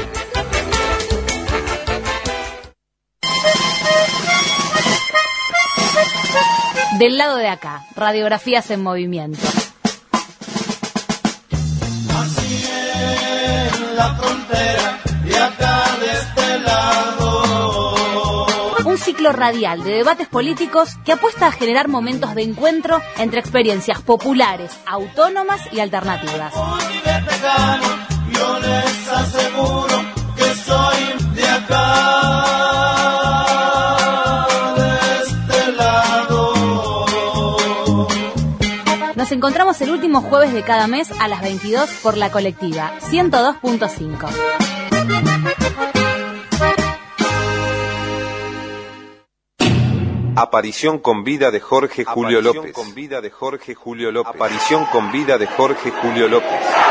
Del lado de acá, radiografías en movimiento. Así en la frontera y acá de este lado. Un ciclo radial de debates políticos que apuesta a generar momentos de encuentro entre experiencias populares, autónomas y alternativas. Yo les aseguro que soy de acá. Nos encontramos el último jueves de cada mes a las 22 por La Colectiva 102.5. Aparición con vida de Jorge Julio López. Aparición con vida de Jorge Julio López.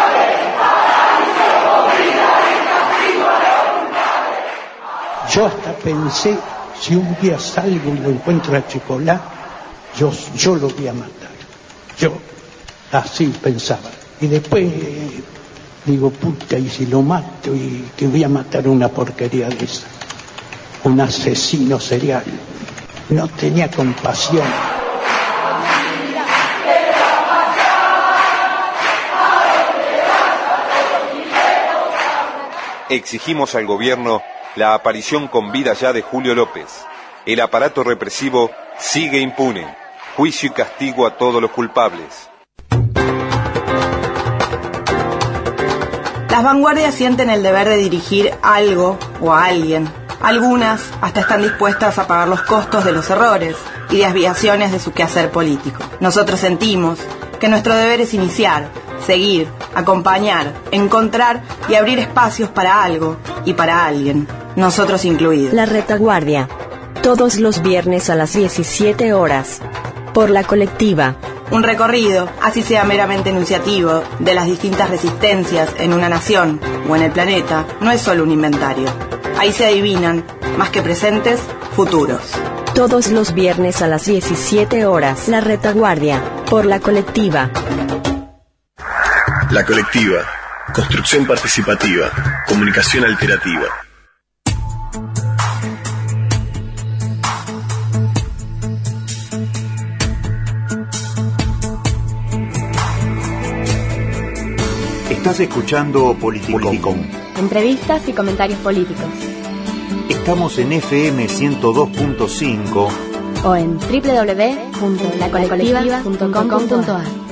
Yo hasta pensé, si un día salgo y lo encuentro a Chicolá, yo lo voy a matar. Yo así pensaba. Y después digo, puta, y si lo mato, y que voy a matar una porquería de esa. Un asesino serial. No tenía compasión. Exigimos al gobierno la aparición con vida ya de Julio López. El aparato represivo sigue impune. Juicio y castigo a todos los culpables. Las vanguardias sienten el deber de dirigir algo o a alguien. Algunas hasta están dispuestas a pagar los costos de los errores y desviaciones de su quehacer político. Nosotros sentimos que nuestro deber es iniciar, seguir, acompañar, encontrar y abrir espacios para algo y para alguien, nosotros incluidos. La Retaguardia, todos los viernes a las 17 horas, por La Colectiva. Un recorrido, así sea meramente enunciativo, de las distintas resistencias en una nación o en el planeta, no es solo un inventario. Ahí se adivinan, más que presentes, futuros. Todos los viernes a las 17 horas, La Retaguardia, por La Colectiva. La Colectiva. Construcción participativa. Comunicación alternativa. Estás escuchando Politicón. Entrevistas y comentarios políticos. Estamos en FM 102.5 o en www.lacolectiva.com.ar.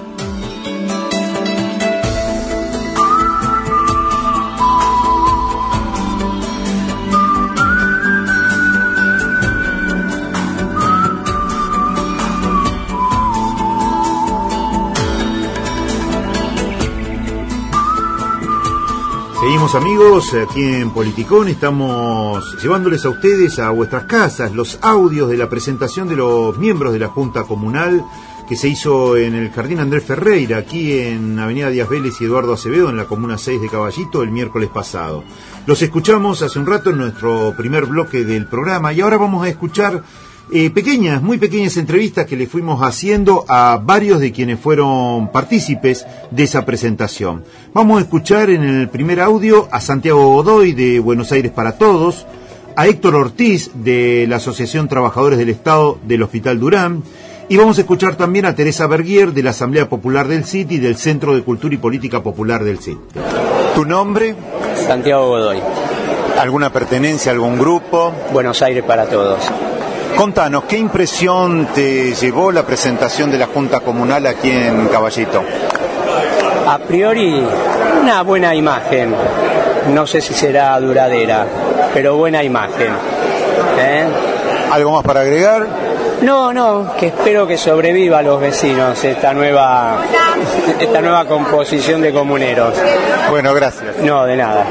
Seguimos, amigos, aquí en Politicón. Estamos llevándoles a ustedes, a vuestras casas, los audios de la presentación de los miembros de la Junta Comunal que se hizo en el Jardín Andrés Ferreira, aquí en Avenida Díaz Vélez y Eduardo Acevedo, en la Comuna 6 de Caballito, el miércoles pasado. Los escuchamos hace un rato en nuestro primer bloque del programa y ahora vamos a escuchar muy pequeñas entrevistas que le fuimos haciendo a varios de quienes fueron partícipes de esa presentación. Vamos a escuchar en el primer audio a Santiago Godoy de Buenos Aires para Todos, a Héctor Ortiz de la Asociación Trabajadores del Estado del Hospital Durán, y vamos a escuchar también a Teresa Berguier de la Asamblea Popular del CIT y del Centro de Cultura y Política Popular del CIT. ¿Tu nombre? Santiago Godoy. ¿Alguna pertenencia a algún grupo? Buenos Aires para Todos. Contanos, ¿qué impresión te llevó la presentación de la Junta Comunal aquí en Caballito? A priori, una buena imagen. No sé si será duradera, pero buena imagen. ¿Algo más para agregar? No, que espero que sobreviva a los vecinos esta nueva composición de comuneros. Bueno, gracias. No, de nada.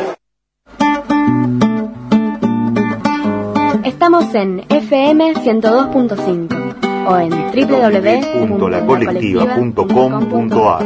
Estamos en FM 102.5 o en www.lacolectiva.com.ar.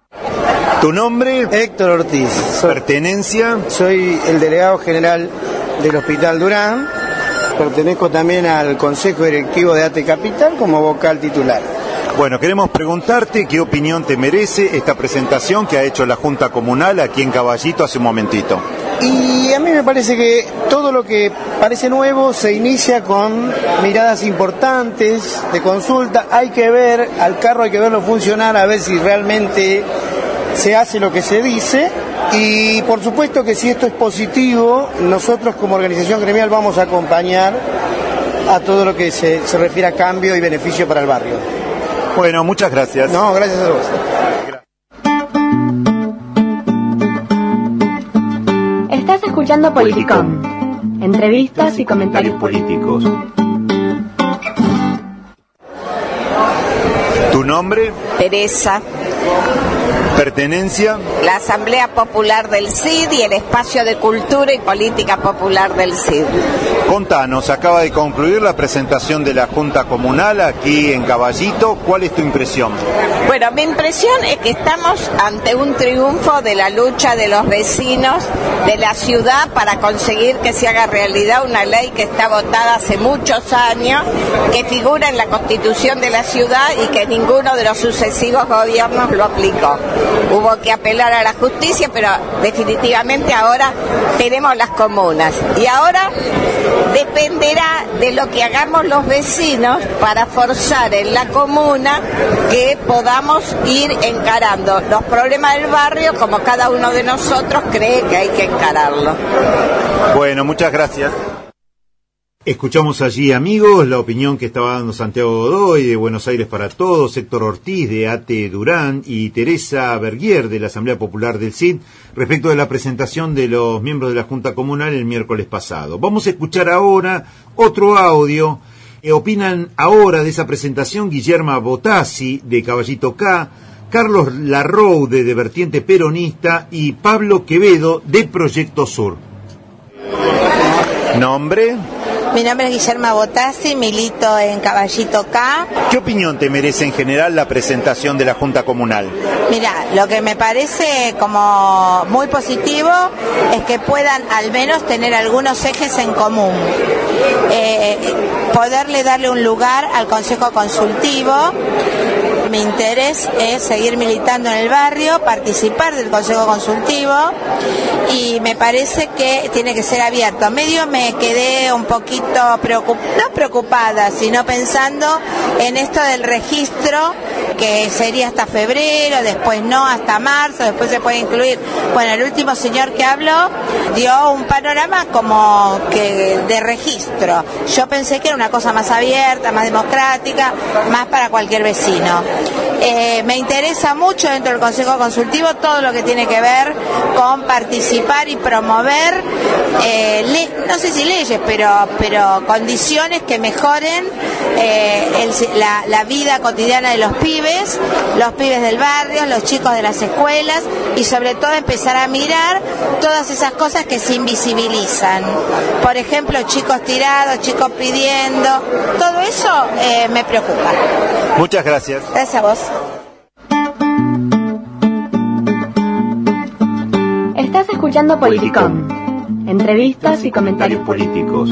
¿Tu nombre? Héctor Ortiz. ¿Pertenencia? Soy el delegado general del Hospital Durán, pertenezco también al Consejo Directivo de ATE Capital como vocal titular. Bueno, queremos preguntarte qué opinión te merece esta presentación que ha hecho la Junta Comunal aquí en Caballito hace un momentito. Y a mí me parece que todo lo que parece nuevo se inicia con miradas importantes de consulta. Hay que ver, al carro hay que verlo funcionar, a ver si realmente se hace lo que se dice. Y por supuesto que si esto es positivo, nosotros como organización gremial vamos a acompañar a todo lo que se refiere a cambio y beneficio para el barrio. Bueno, muchas gracias. No, gracias a vos. Estás escuchando Politicón. Entrevistas y comentarios políticos. ¿Tu nombre? Teresa. ¿Pertenencia? La Asamblea Popular del CID y el Espacio de Cultura y Política Popular del CID. Contanos, acaba de concluir la presentación de la Junta Comunal aquí en Caballito. ¿Cuál es tu impresión? Bueno, mi impresión es que estamos ante un triunfo de la lucha de los vecinos de la ciudad para conseguir que se haga realidad una ley que está votada hace muchos años, que figura en la Constitución de la ciudad y que ninguno de los sucesivos gobiernos lo aplicó. Hubo que apelar a la justicia, pero definitivamente ahora tenemos las comunas. Y ahora dependerá de lo que hagamos los vecinos para forzar en la comuna que podamos ir encarando los problemas del barrio como cada uno de nosotros cree que hay que encararlo. Bueno, muchas gracias. Escuchamos allí, amigos, la opinión que estaba dando Santiago Godoy de Buenos Aires para Todos, Héctor Ortiz de ATE Durán y Teresa Berguier de la Asamblea Popular del CID respecto de la presentación de los miembros de la Junta Comunal el miércoles pasado. Vamos a escuchar ahora otro audio. Opinan ahora de esa presentación Guillerma Botassi de Caballito K, Carlos Larroude de Vertiente Peronista y Pablo Quevedo de Proyecto Sur. ¿Nombre? Mi nombre es Guillerma Botassi, milito en Caballito K. ¿Qué opinión te merece en general la presentación de la Junta Comunal? Mira, lo que me parece como muy positivo es que puedan al menos tener algunos ejes en común. Poderle darle un lugar al Consejo Consultivo. Mi interés es seguir militando en el barrio, participar del Consejo Consultivo y me parece que tiene que ser abierto. Medio me quedé un poquito no preocupada, sino pensando en esto del registro que sería hasta febrero, después no, hasta marzo, después se puede incluir. Bueno, el último señor que habló dio un panorama como que de registro. Yo pensé que era una cosa más abierta, más democrática, más para cualquier vecino. Me interesa mucho dentro del Consejo Consultivo todo lo que tiene que ver con participar y promover, no sé si leyes, pero condiciones que mejoren la vida cotidiana de los pibes del barrio, los chicos de las escuelas y sobre todo empezar a mirar todas esas cosas que se invisibilizan. Por ejemplo, chicos tirados, chicos pidiendo, todo eso me preocupa. Muchas gracias. Gracias a vos. Estás escuchando Politicón. Entrevistas y comentarios políticos.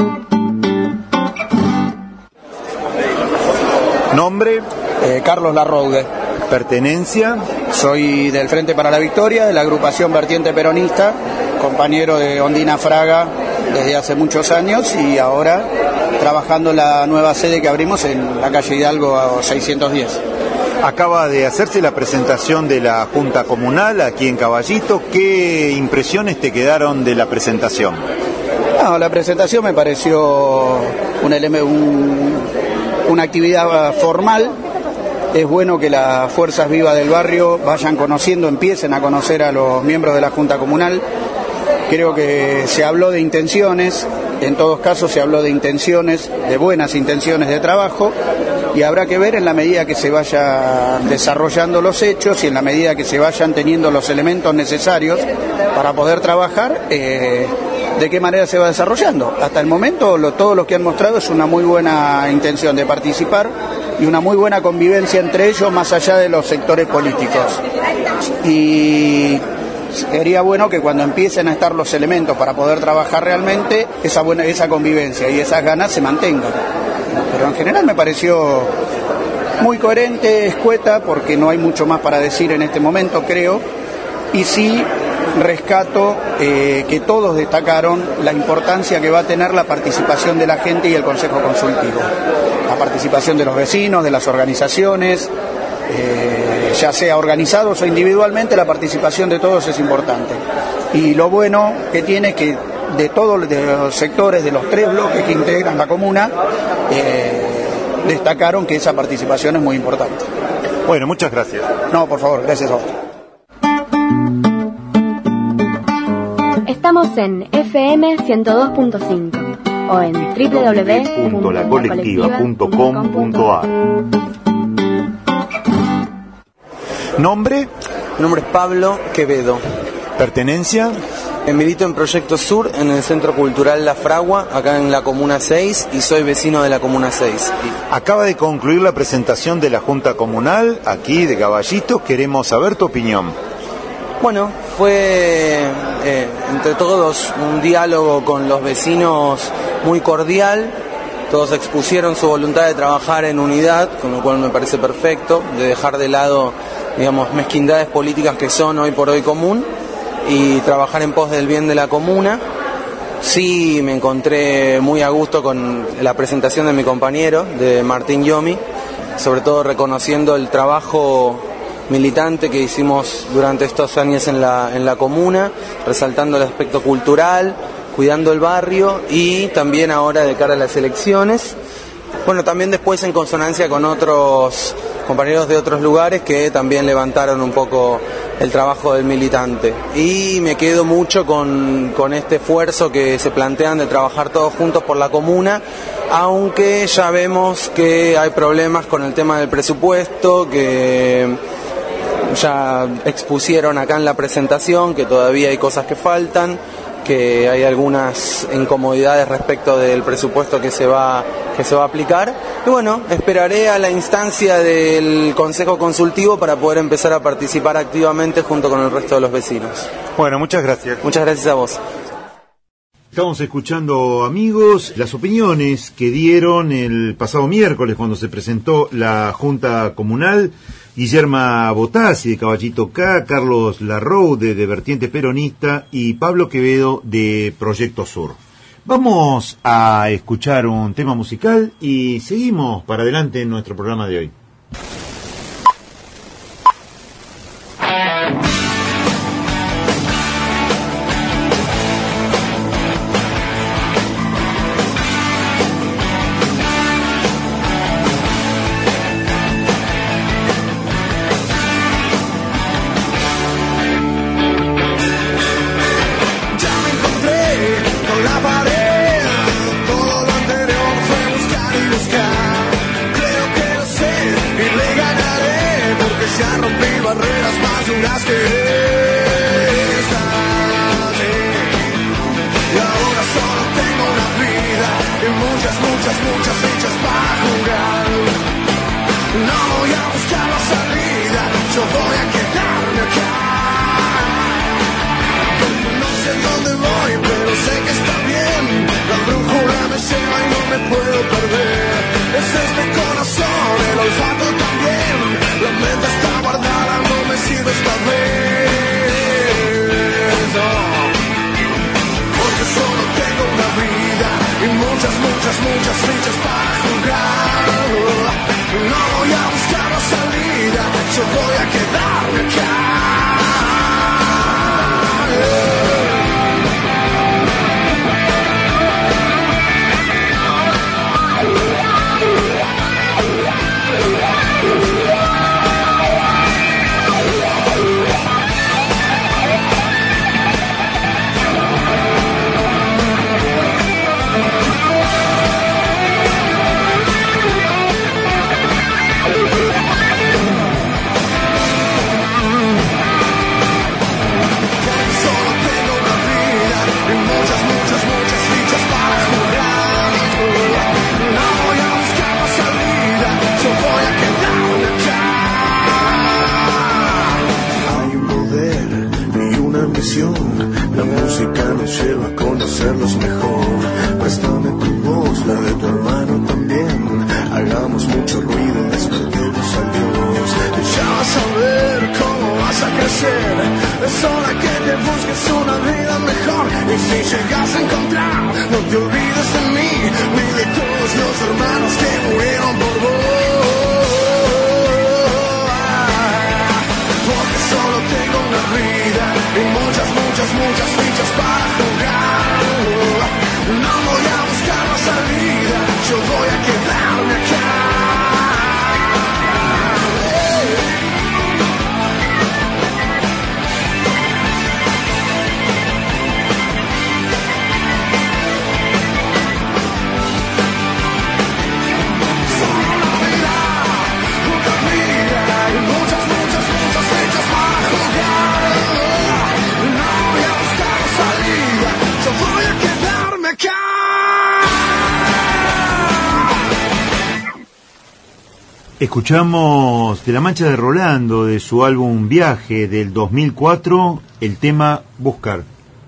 ¿Nombre? Carlos Larroude. ¿Pertenencia? Soy del Frente para la Victoria, de la agrupación Vertiente Peronista, compañero de Ondina Fraga desde hace muchos años y ahora trabajando en la nueva sede que abrimos en la calle Hidalgo 610. Acaba de hacerse la presentación de la Junta Comunal aquí en Caballito. ¿Qué impresiones te quedaron de la presentación? No, la presentación me pareció una actividad formal. Es bueno que las fuerzas vivas del barrio empiecen a conocer a los miembros de la Junta Comunal. Creo que se habló de intenciones, en todos casos se habló de intenciones, de buenas intenciones de trabajo, y habrá que ver en la medida que se vayan desarrollando los hechos y en la medida que se vayan teniendo los elementos necesarios para poder trabajar, de qué manera se va desarrollando. Hasta el momento todo lo que han mostrado es una muy buena intención de participar y una muy buena convivencia entre ellos más allá de los sectores políticos. Y sería bueno que cuando empiecen a estar los elementos para poder trabajar realmente, esa convivencia y esas ganas se mantengan. Pero en general me pareció muy coherente, escueta, porque no hay mucho más para decir en este momento, creo, y sí rescato que todos destacaron la importancia que va a tener la participación de la gente y el Consejo Consultivo. La participación de los vecinos, de las organizaciones, ya sea organizados o individualmente, la participación de todos es importante. Y lo bueno que tiene es que de todos los sectores, de los 3 bloques que integran la comuna, destacaron que esa participación es muy importante. Bueno, muchas gracias. No, por favor, gracias a vos. Estamos en FM 102.5 o en www.lacolectiva.com.ar. ¿Nombre? Mi nombre es Pablo Quevedo. ¿Pertenencia? Milito en Proyecto Sur, en el Centro Cultural La Fragua, acá en la Comuna 6, y soy vecino de la Comuna 6. Acaba de concluir la presentación de la Junta Comunal, aquí de Caballito. Queremos saber tu opinión. Bueno, fue entre todos un diálogo con los vecinos muy cordial. Todos expusieron su voluntad de trabajar en unidad, con lo cual me parece perfecto, de dejar de lado, digamos, mezquindades políticas que son hoy por hoy común y trabajar en pos del bien de la comuna. Sí, me encontré muy a gusto con la presentación de mi compañero, de Martín Yomi, sobre todo reconociendo el trabajo militante que hicimos durante estos años en la comuna, resaltando el aspecto cultural, cuidando el barrio y también ahora de cara a las elecciones. Bueno, también después en consonancia con otros compañeros de otros lugares que también levantaron un poco el trabajo del militante. Y me quedo mucho con este esfuerzo que se plantean de trabajar todos juntos por la comuna, aunque ya vemos que hay problemas con el tema del presupuesto, que ya expusieron acá en la presentación, que todavía hay cosas que faltan, que hay algunas incomodidades respecto del presupuesto que se va a aplicar. Y bueno, esperaré a la instancia del Consejo Consultivo para poder empezar a participar activamente junto con el resto de los vecinos. Bueno, muchas gracias. Muchas gracias a vos. Estamos escuchando, amigos, las opiniones que dieron el pasado miércoles cuando se presentó la Junta Comunal. Guillerma Botazzi de Caballito K, Carlos Larroux de Vertiente Peronista y Pablo Quevedo de Proyecto Sur. Vamos a escuchar un tema musical y seguimos para adelante en nuestro programa de hoy. si llegas a encontrar, no te olvides de mí, ni de todos los hermanos que murieron por vos. Porque solo tengo una vida y muchas, muchas, muchas fichas para jugar. No voy a buscar la salida, yo voy a quedarme acá. Escuchamos de La Mancha de Rolando, de su álbum Viaje del 2004, el tema Buscar.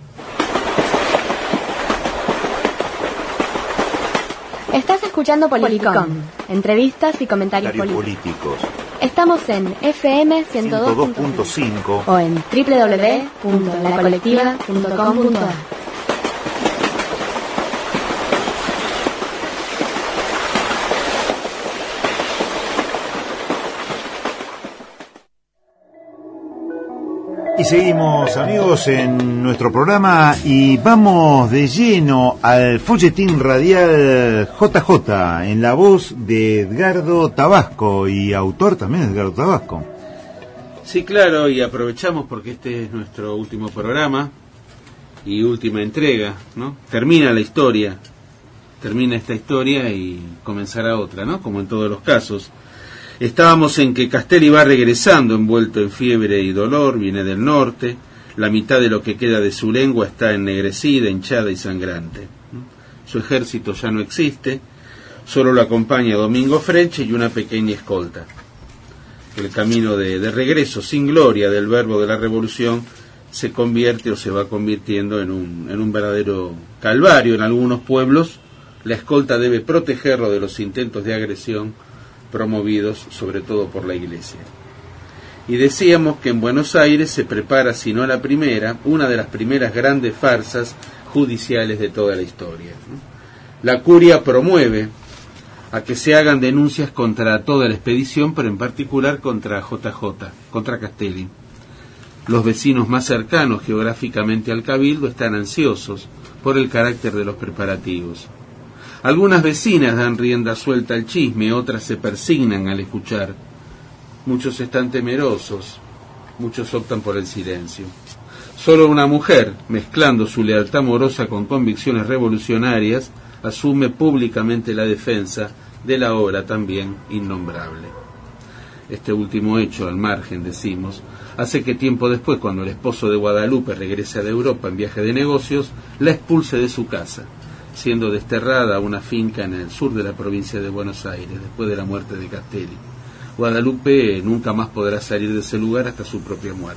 Estás escuchando Politicón, entrevistas y comentarios políticos. Estamos en FM 102.5 o en www.lacolectiva.com.ar. Y seguimos, amigos, en nuestro programa y vamos de lleno al folletín radial JJ, en la voz de Edgardo Tabasco, y autor también de Edgardo Tabasco. Sí, claro, y aprovechamos porque este es nuestro último programa y última entrega, ¿no? Termina esta historia y comenzará otra, ¿no? Como en todos los casos. Estábamos en que Castelli va regresando envuelto en fiebre y dolor, viene del norte, la mitad de lo que queda de su lengua está ennegrecida, hinchada y sangrante. Su ejército ya no existe, solo lo acompaña Domingo Freche y una pequeña escolta. El camino de regreso sin gloria del verbo de la revolución se convierte o se va convirtiendo en un verdadero calvario en algunos pueblos. La escolta debe protegerlo de los intentos de agresión promovidos sobre todo por la Iglesia. Y decíamos que en Buenos Aires se prepara, si no la primera, una de las primeras grandes farsas judiciales de toda la historia. La curia promueve a que se hagan denuncias contra toda la expedición, pero en particular contra JJ, contra Castelli. Los vecinos más cercanos geográficamente al Cabildo están ansiosos por el carácter de los preparativos. Algunas vecinas dan rienda suelta al chisme, otras se persignan al escuchar. Muchos están temerosos, muchos optan por el silencio. Solo una mujer, mezclando su lealtad amorosa con convicciones revolucionarias, asume públicamente la defensa de la obra también innombrable. Este último hecho, al margen, decimos, hace que tiempo después, cuando el esposo de Guadalupe regresa de Europa en viaje de negocios, la expulse de su casa, siendo desterrada a una finca en el sur de la provincia de Buenos Aires, después de la muerte de Castelli. Guadalupe nunca más podrá salir de ese lugar hasta su propia muerte.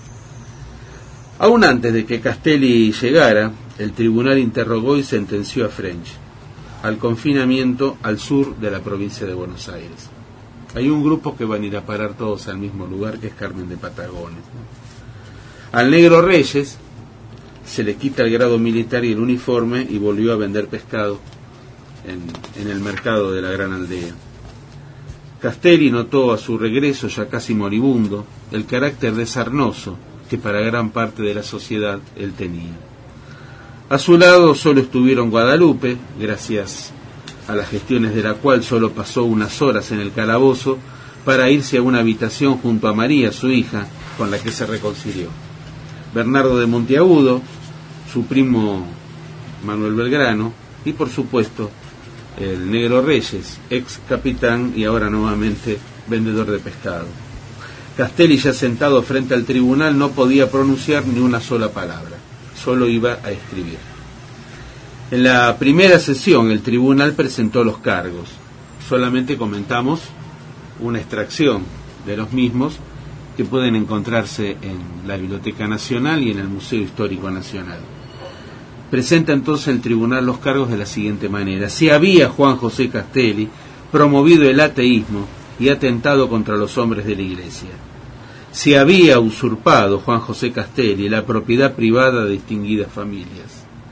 Aún antes de que Castelli llegara, el tribunal interrogó y sentenció a French al confinamiento al sur de la provincia de Buenos Aires. Hay un grupo que van a ir a parar todos al mismo lugar, que es Carmen de Patagones, ¿no? Al negro Reyes se le quita el grado militar y el uniforme y volvió a vender pescado en el mercado de la gran aldea. Castelli notó a su regreso, ya casi moribundo, el carácter desarnoso que para gran parte de la sociedad él tenía. A su lado solo estuvieron Guadalupe, gracias a las gestiones de la cual solo pasó unas horas en el calabozo para irse a una habitación junto a María, su hija, con la que se reconcilió. Bernardo de Monteagudo, su primo Manuel Belgrano y por supuesto el negro Reyes, ex capitán y ahora nuevamente vendedor de pescado. Castelli, ya sentado frente al tribunal, no podía pronunciar ni una sola palabra, solo iba a escribir. En la primera sesión el tribunal presentó los cargos. Solamente comentamos una extracción de los mismos que pueden encontrarse en la Biblioteca Nacional y en el Museo Histórico Nacional. Presenta entonces el tribunal los cargos de la siguiente manera: si había Juan José Castelli promovido el ateísmo y atentado contra los hombres de la Iglesia; si había usurpado Juan José Castelli la propiedad privada de distinguidas familias;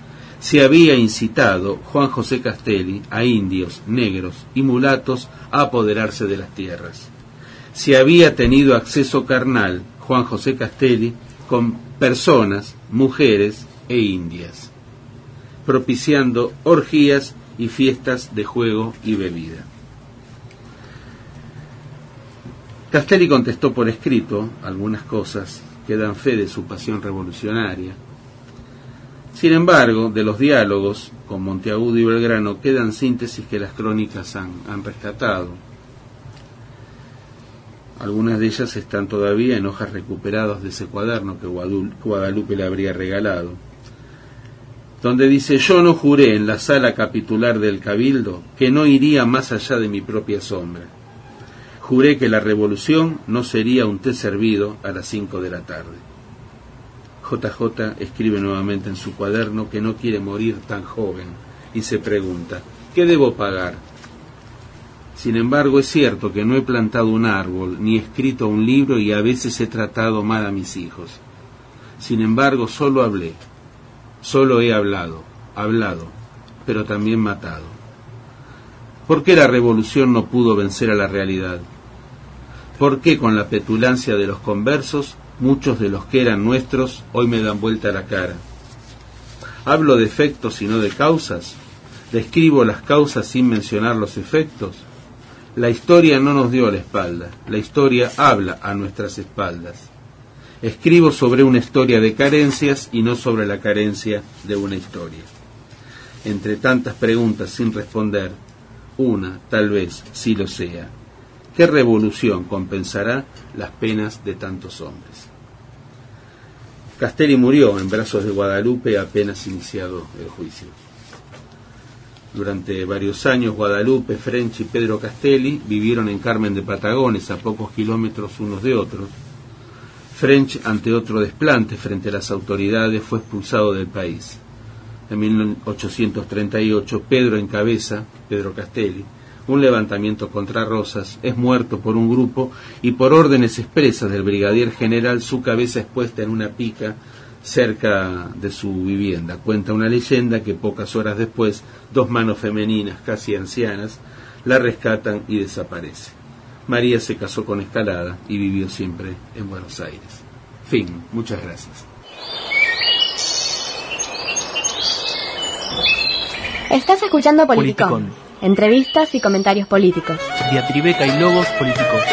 si había incitado Juan José Castelli a indios, negros y mulatos a apoderarse de las tierras, si había tenido acceso carnal Juan José Castelli con personas, mujeres e indias, propiciando orgías y fiestas de juego y bebida. Castelli contestó por escrito algunas cosas que dan fe de su pasión revolucionaria. Sin embargo, de los diálogos con Monteagudo y Belgrano quedan síntesis que las crónicas han rescatado. Algunas de ellas están todavía en hojas recuperadas de ese cuaderno que Guadalupe le habría regalado, donde dice: yo no juré en la sala capitular del Cabildo que no iría más allá de mi propia sombra. Juré que la revolución no sería un té servido a las 5 de la tarde. JJ escribe nuevamente en su cuaderno que no quiere morir tan joven y se pregunta: ¿qué debo pagar? Sin embargo, es cierto que no he plantado un árbol ni escrito un libro y a veces he tratado mal a mis hijos. Sin embargo, solo he hablado, pero también matado. ¿Por qué la revolución no pudo vencer a la realidad? ¿Por qué con la petulancia de los conversos muchos de los que eran nuestros hoy me dan vuelta la cara? ¿Hablo de efectos y no de causas? ¿Describo las causas sin mencionar los efectos? La historia no nos dio la espalda, la historia habla a nuestras espaldas. Escribo sobre una historia de carencias y no sobre la carencia de una historia. Entre tantas preguntas sin responder, una, tal vez, sí lo sea: ¿qué revolución compensará las penas de tantos hombres? Castelli murió en brazos de Guadalupe apenas iniciado el juicio. Durante varios años, Guadalupe, French y Pedro Castelli vivieron en Carmen de Patagones, a pocos kilómetros unos de otros. French, ante otro desplante frente a las autoridades, fue expulsado del país. En 1838, Pedro Castelli, un levantamiento contra Rosas, es muerto por un grupo y por órdenes expresas del brigadier general, su cabeza es puesta en una pica cerca de su vivienda. Cuenta una leyenda que pocas horas después, 2 manos femeninas, casi ancianas, la rescatan y desaparece. María se casó con Escalada y vivió siempre en Buenos Aires. Fin. Muchas gracias. Estás escuchando Politicón. Entrevistas y comentarios políticos. Diatribeca y logos políticos.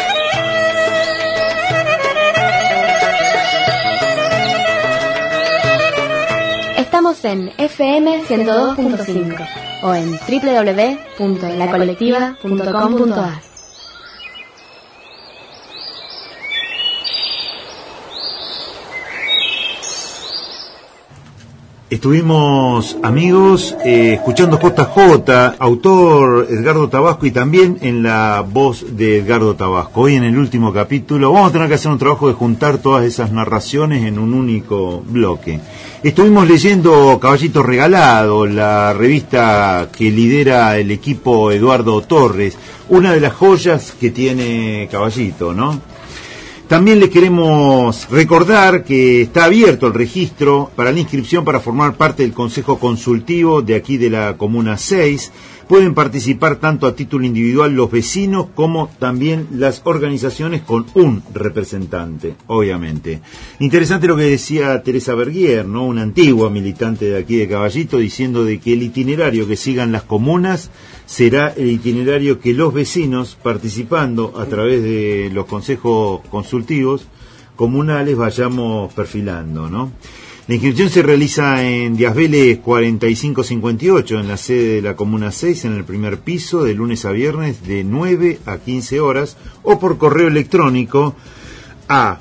Estamos en FM 102.5 o en www.lacolectiva.com.ar. Estuvimos, amigos, escuchando JJ, autor Edgardo Tabasco, y también en la voz de Edgardo Tabasco. Hoy en el último capítulo vamos a tener que hacer un trabajo de juntar todas esas narraciones en un único bloque. Estuvimos leyendo Caballito Regalado, la revista que lidera el equipo Eduardo Torres, una de las joyas que tiene Caballito, ¿no? También les queremos recordar que está abierto el registro para la inscripción para formar parte del Consejo Consultivo de aquí de la Comuna 6. Pueden participar tanto a título individual los vecinos como también las organizaciones con un representante, obviamente. Interesante lo que decía Teresa Berguier, ¿no? Una antigua militante de aquí de Caballito, diciendo de que el itinerario que sigan las comunas será el itinerario que los vecinos, participando a través de los consejos consultivos comunales, vayamos perfilando, ¿no? La inscripción se realiza en Díaz Vélez 4558, en la sede de la Comuna 6, en el primer piso, de lunes a viernes, de 9 a 15 horas, o por correo electrónico a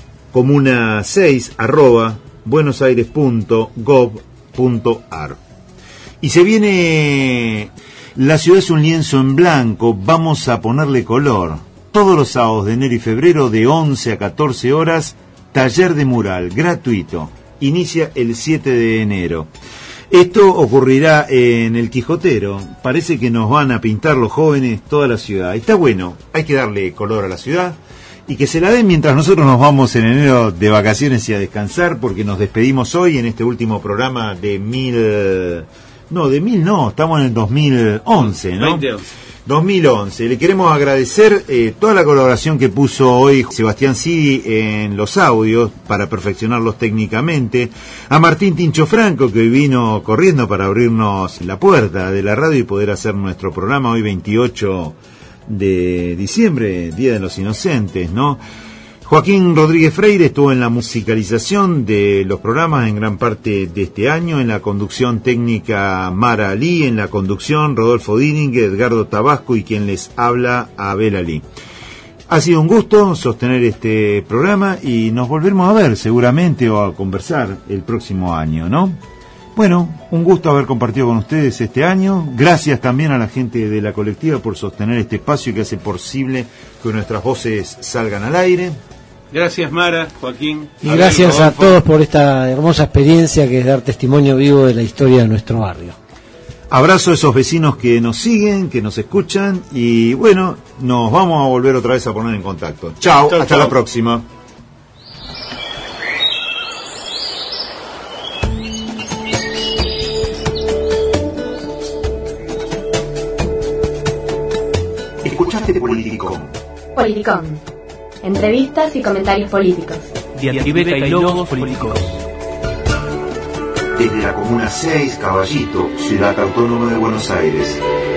comuna6@buenosaires.gov.ar. Y se viene... La ciudad es un lienzo en blanco, vamos a ponerle color. Todos los sábados de enero y febrero, de 11 a 14 horas, taller de mural, gratuito. Inicia el 7 de enero. Esto ocurrirá en el Quijotero. Parece que nos van a pintar los jóvenes toda la ciudad. Está bueno, hay que darle color a la ciudad y que se la den mientras nosotros nos vamos en enero de vacaciones y a descansar, porque nos despedimos hoy en este último programa de No, no, estamos en el 2011, ¿no? 2011. Le queremos agradecer toda la colaboración que puso hoy Sebastián Sidi en los audios para perfeccionarlos técnicamente, a Martín Tincho Franco, que hoy vino corriendo para abrirnos la puerta de la radio y poder hacer nuestro programa hoy 28 de diciembre, Día de los Inocentes, ¿no? Joaquín Rodríguez Freire estuvo en la musicalización de los programas en gran parte de este año, en la conducción técnica Mara Ali, en la conducción Rodolfo Dining, Edgardo Tabasco y quien les habla, Abel Ali. Ha sido un gusto sostener este programa y nos volveremos a ver seguramente o a conversar el próximo año, ¿no? Bueno, un gusto haber compartido con ustedes este año. Gracias también a la gente de la colectiva por sostener este espacio que hace posible que nuestras voces salgan al aire. Gracias, Mara, Joaquín. Y gracias a todos por esta hermosa experiencia que es dar testimonio vivo de la historia de nuestro barrio. Abrazo a esos vecinos que nos siguen, que nos escuchan y bueno, nos vamos a volver otra vez a poner en contacto. Chao, hasta la próxima. Escuchaste Politicón. Politicón. Entrevistas y comentarios políticos. Tribeca y Lobos Políticos. Desde la Comuna 6, Caballito, Ciudad Autónoma de Buenos Aires.